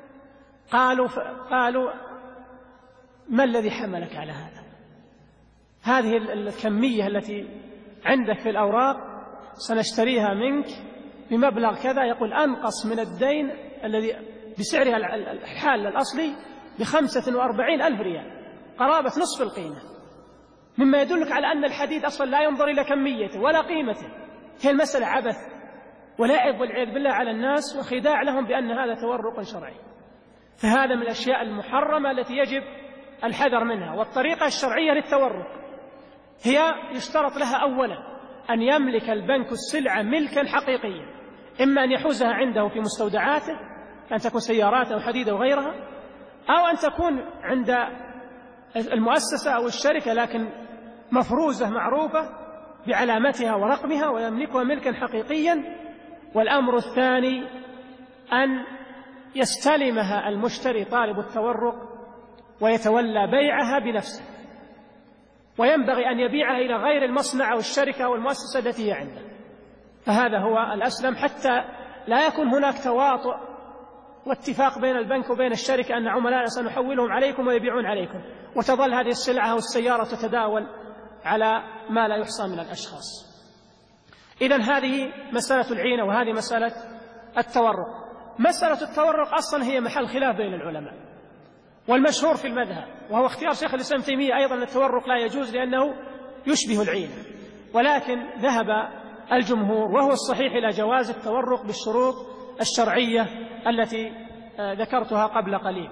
[SPEAKER 2] قالوا ما الذي حملك على هذا؟ هذه الكمية التي عندك في الأوراق سنشتريها منك بمبلغ كذا، يقول أنقص من الدين الذي بسعرها الحال الأصلي ب45,000 ريال، قرابة نصف القيمة، مما يدلك على أن الحديد أصلا لا ينظر إلى كميته ولا قيمته. هي المسألة عبث ولعب والعياذ بالله على الناس، وخداع لهم بأن هذا تورق شرعي. فهذا من الأشياء المحرمة التي يجب الحذر منها. والطريقة الشرعية للتورق هي يشترط لها أولا أن يملك البنك السلعة ملكا حقيقيا، إما أن يحوزها عنده في مستودعاته كأن تكون سيارات أو حديد أو غيرها، أو أن تكون عند المؤسسة أو الشركة لكن مفروزة معروفة بعلامتها ورقمها ويملكها ملكا حقيقيا، والأمر الثاني أن يستلمها المشتري طالب التورق ويتولى بيعها بنفسه، وينبغي أن يبيعها إلى غير المصنع أو الشركة أو المؤسسة التي هي عنده، فهذا هو الأسلم، حتى لا يكون هناك تواطؤ واتفاق بين البنك وبين الشركة أن عملاء سنحولهم عليكم ويبيعون عليكم، وتظل هذه السلعة أو السيارة تتداول على ما لا يحصى من الأشخاص. إذن هذه مسألة العينة، وهذه مسألة التورق. مسألة التورق أصلا هي محل خلاف بين العلماء، والمشهور في المذهب وهو اختيار شيخ الإسلام تيمية أيضا التورق لا يجوز لأنه يشبه العينة، ولكن ذهب الجمهور وهو الصحيح إلى جواز التورق بالشروط الشرعية التي ذكرتها قبل قليل.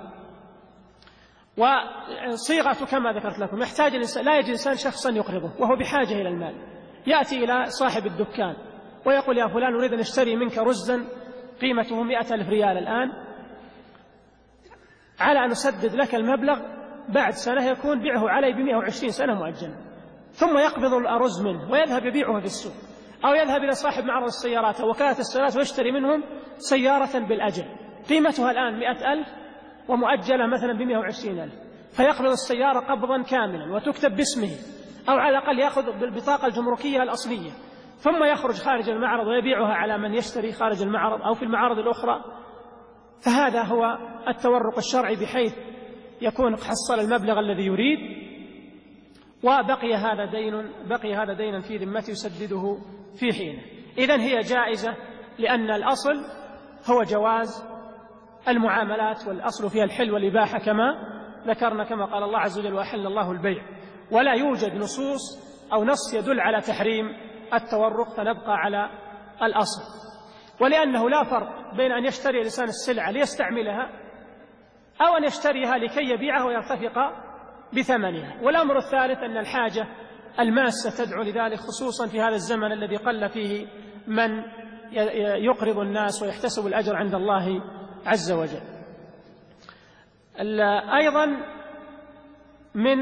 [SPEAKER 2] وصيغة كما ذكرت لكم، يحتاج الإنسان، لا يجد إنسان شخصا يقرضه وهو بحاجة إلى المال، يأتي إلى صاحب الدكان ويقول يا فلان أريد أن أشتري منك رزا قيمته 100,000 ريال الآن، على أن أسدد لك المبلغ بعد سنة، يكون بيعه علي ب120 سنة مؤجلا، ثم يقبض الأرز منه ويذهب يبيعها في السوق، أو يذهب إلى صاحب معرض السيارات أو وكالة السيارات ويشتري منهم سيارة بالأجل قيمتها الآن 100,000 ومؤجلة مثلا ب120,000، فيقبض السيارة قبضا كاملا وتكتب باسمه، أو على الأقل يأخذ بالبطاقة الجمركية الأصلية، ثم يخرج خارج المعرض ويبيعها على من يشتري خارج المعرض أو في المعارض الأخرى. فهذا هو التورق الشرعي، بحيث يكون حصل المبلغ الذي يريد وبقي هذا دينا في ذمته يسدده في حينه. إذن هي جائزة، لأن الأصل هو جواز المعاملات، والأصل فيها الحل والإباحة كما ذكرنا، كما قال الله عز وجل وأحل الله البيع، ولا يوجد نصوص أو نص يدل على تحريم التورق، فنبقى على الأصل. ولأنه لا فرق بين أن يشتري الإنسان السلعة ليستعملها أو أن يشتريها لكي يبيعها ويرتفق بثمنها. والأمر الثالث أن الحاجة الماسة تدعو لذلك، خصوصا في هذا الزمن الذي قل فيه من يقرض الناس ويحتسب الأجر عند الله عز وجل. أيضا من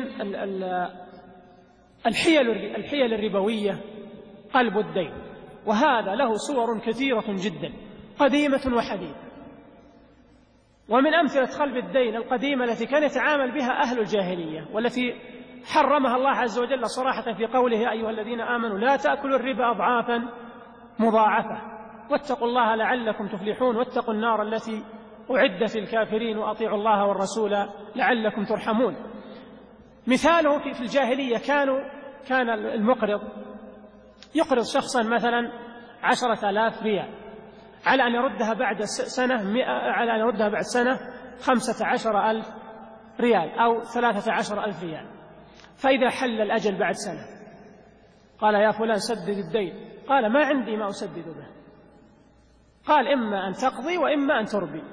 [SPEAKER 2] الحيل الربوية قلب الدين، وهذا له صور كثيرة جدا قديمة وحديثة. ومن أمثلة قلب الدين القديمة التي كان يتعامل بها أهل الجاهلية، والتي حرمها الله عز وجل صراحة في قوله يا أيها الذين آمنوا لا تأكلوا الربا أضعافا مضاعفة واتقوا الله لعلكم تفلحون واتقوا النار التي أعدت للكافرين وأطيعوا الله والرسول لعلكم ترحمون. مثاله في الجاهلية كان المقرض يقرض شخصا مثلا 10,000 ريال على أن يردها بعد سنة 15,000 ريال أو 13,000 ريال. فإذا حل الأجل بعد سنة قال يا فلان سدد الدين، قال ما عندي ما أسدد به، قال إما أن تقضي وإما أن تربي،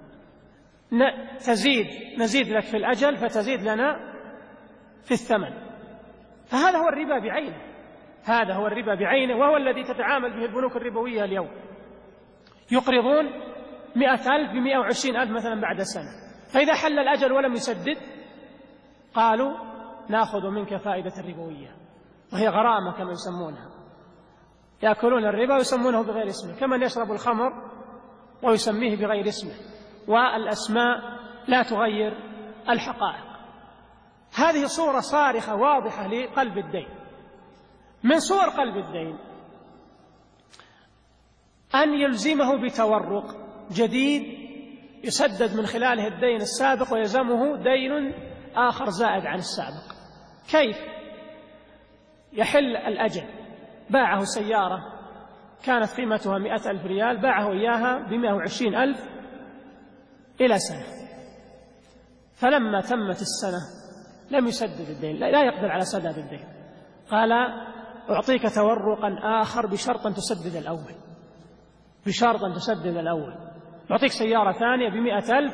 [SPEAKER 2] نزيد لك في الأجل فتزيد لنا في الثمن. فهذا هو الربا بعينه، هذا هو الربا بعينه، وهو الذي تتعامل به البنوك الربوية اليوم. يقرضون 100,000 ب120,000 مثلا بعد سنة، فإذا حل الأجل ولم يسدد قالوا نأخذ منك فائدة الربوية، وهي غرامة كما يسمونها. يأكلون الربا ويسمونه بغير اسمه، كمن يشرب الخمر ويسميه بغير اسمه، والأسماء لا تغير الحقائق. هذه صورة صارخة واضحة لقلب الدين. من صور قلب الدين أن يلزمه بتورق جديد يسدد من خلاله الدين السابق ويلزمه دين آخر زائد عن السابق. كيف؟ يحل الأجل، باعه سيارة كانت قيمتها 100,000 ريال، باعه إياها ب120,000 إلى سنة، فلما تمت السنة لم يسدد الدين، لا يقدر على سداد الدين، قال أعطيك تورقا آخر بشرط أن تسدد الأول، بشرط أن تسدد الأول، أعطيك سيارة ثانية ب100,000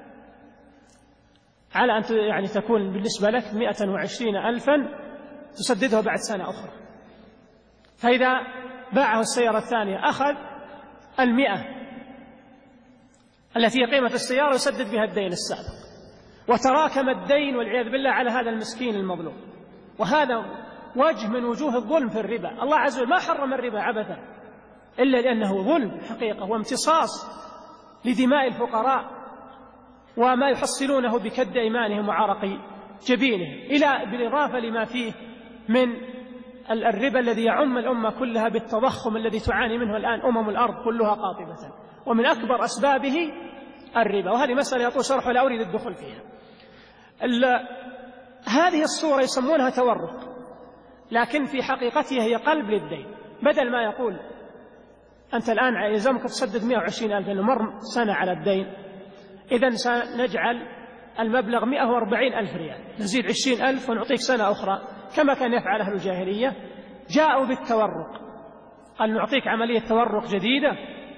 [SPEAKER 2] على أن تكون بالنسبة لك 120,000 تسددها بعد سنة أخرى. فإذا باعه السيارة الثانية أخذ 100 التي هي قيمة السيارة يسدد بها الدين السابق، وتراكم الدين والعياذ بالله على هذا المسكين المظلوم. وهذا وجه من وجوه الظلم في الربا. الله عز وجل ما حرم الربا عبثا، إلا لأنه ظلم حقيقة وامتصاص لدماء الفقراء وما يحصلونه بكد أيمانهم وعرق جبينهم، بالإضافة لما فيه من الربا الذي يعم الأمة كلها بالتضخم الذي تعاني منه الآن الأرض كلها قاطبة، ومن أكبر أسبابه الربا. وهذه مسألة يطول شرحها لا أريد الدخول فيها. هذه الصورة يسمونها تورق، لكن في حقيقتها هي قلب للدين. بدل ما يقول أنت الآن يلزمك تسدد 120,000 لأنه مر سنة على الدين، إذن سنجعل المبلغ 140,000 ريال، نزيد 20,000 ونعطيك سنة أخرى كما كان يفعل أهل الجاهلية. جاءوا بالتورق، قال نعطيك عملية تورق جديدة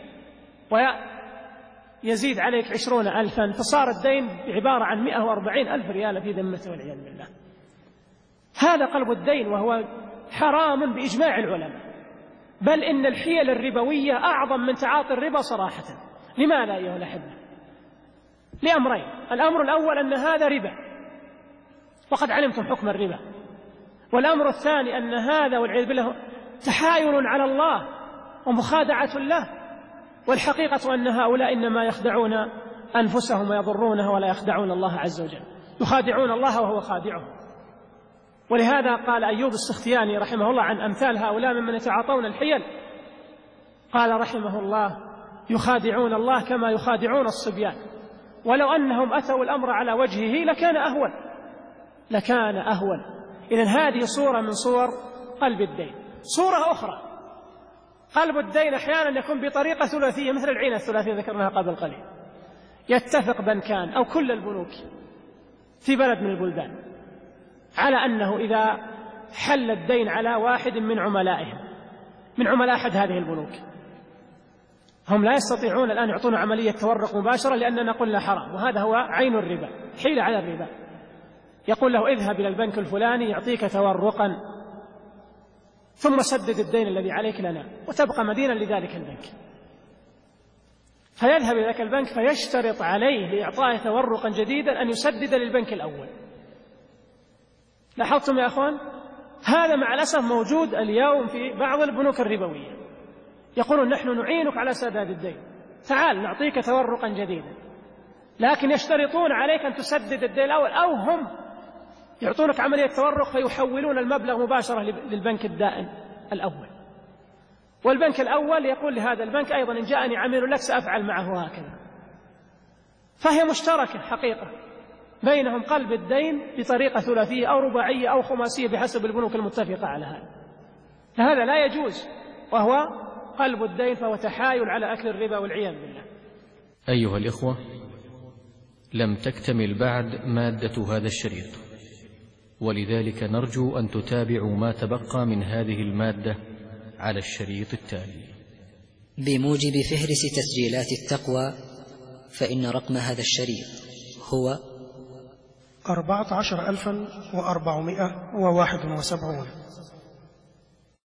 [SPEAKER 2] ويزيد عليك 20,000، فصار الدين عبارة عن 140,000 ريال في ذمته والعياذ بالله. هذا قلب الدين، وهو حرام بإجماع العلماء، بل إن الحيل الربوية أعظم من تعاطي الربا صراحة. لماذا أيها الأحبة؟ لأمرين: الأمر الأول أن هذا ربا وقد علمتم حكم الربا، والأمر الثاني أن هذا والعياذ بالله تحايل على الله ومخادعة له، والحقيقة أن هؤلاء إنما يخدعون أنفسهم ويضرونه ولا يخدعون الله عز وجل، يخادعون الله وهو خادعهم. ولهذا قال أيوب السختياني رحمه الله عن أمثال هؤلاء ممن يتعاطون الحيل، قال رحمه الله: يخادعون الله كما يخادعون الصبيان، ولو أنهم أتوا الأمر على وجهه لكان أهون. إذن هذه صورة من صور قلب الدين. صورة أخرى: قلب الدين أحيانا يكون بطريقة ثلاثية، مثل العينة الثلاثية ذكرناها قبل قليل. يتفق بنكان أو كل البنوك في بلد من البلدان على أنه إذا حل الدين على واحد من عملائهم، من عملاء أحد هذه البنوك، هم لا يستطيعون الآن يعطون عملية تورق مباشرة لأننا قلنا حرام، وهذا هو عين الربا، حيلة على الربا. يقول له: اذهب إلى البنك الفلاني يعطيك تورقا ثم سدد الدين الذي عليك لنا، وتبقى مدينا لذلك البنك. فيذهب إلى ذلك البنك فيشترط عليه لإعطائه تورقا جديدا أن يسدد للبنك الأول. لاحظتم يا أخوان؟ هذا مع الأسف موجود اليوم في بعض البنوك الربوية، يقولون نحن نعينك على سداد الدين، تعال نعطيك تورقا جديدا، لكن يشترطون عليك أن تسدد الدين الأول، أو هم يعطونك عملية تورق فيحولون المبلغ مباشرة للبنك الدائن الأول، والبنك الأول يقول لهذا البنك أيضا إن جاءني عميل لك سأفعل معه هكذا. فهي مشتركة حقيقة بينهم قلب الدين بطريقة ثلاثية أو رباعية أو خماسية بحسب البنوك المتفقة على هذا. فهذا لا يجوز، وهو قلب الدين، فهو تحايل على أكل الربا والعياذ بالله.
[SPEAKER 10] أيها الإخوة، لم تكتمل بعد مادة هذا الشريط، ولذلك نرجو أن تتابعوا ما تبقى من هذه المادة على الشريط التالي.
[SPEAKER 11] بموجب فهرس تسجيلات التقوى، فإن رقم هذا الشريط هو
[SPEAKER 12] 14,471.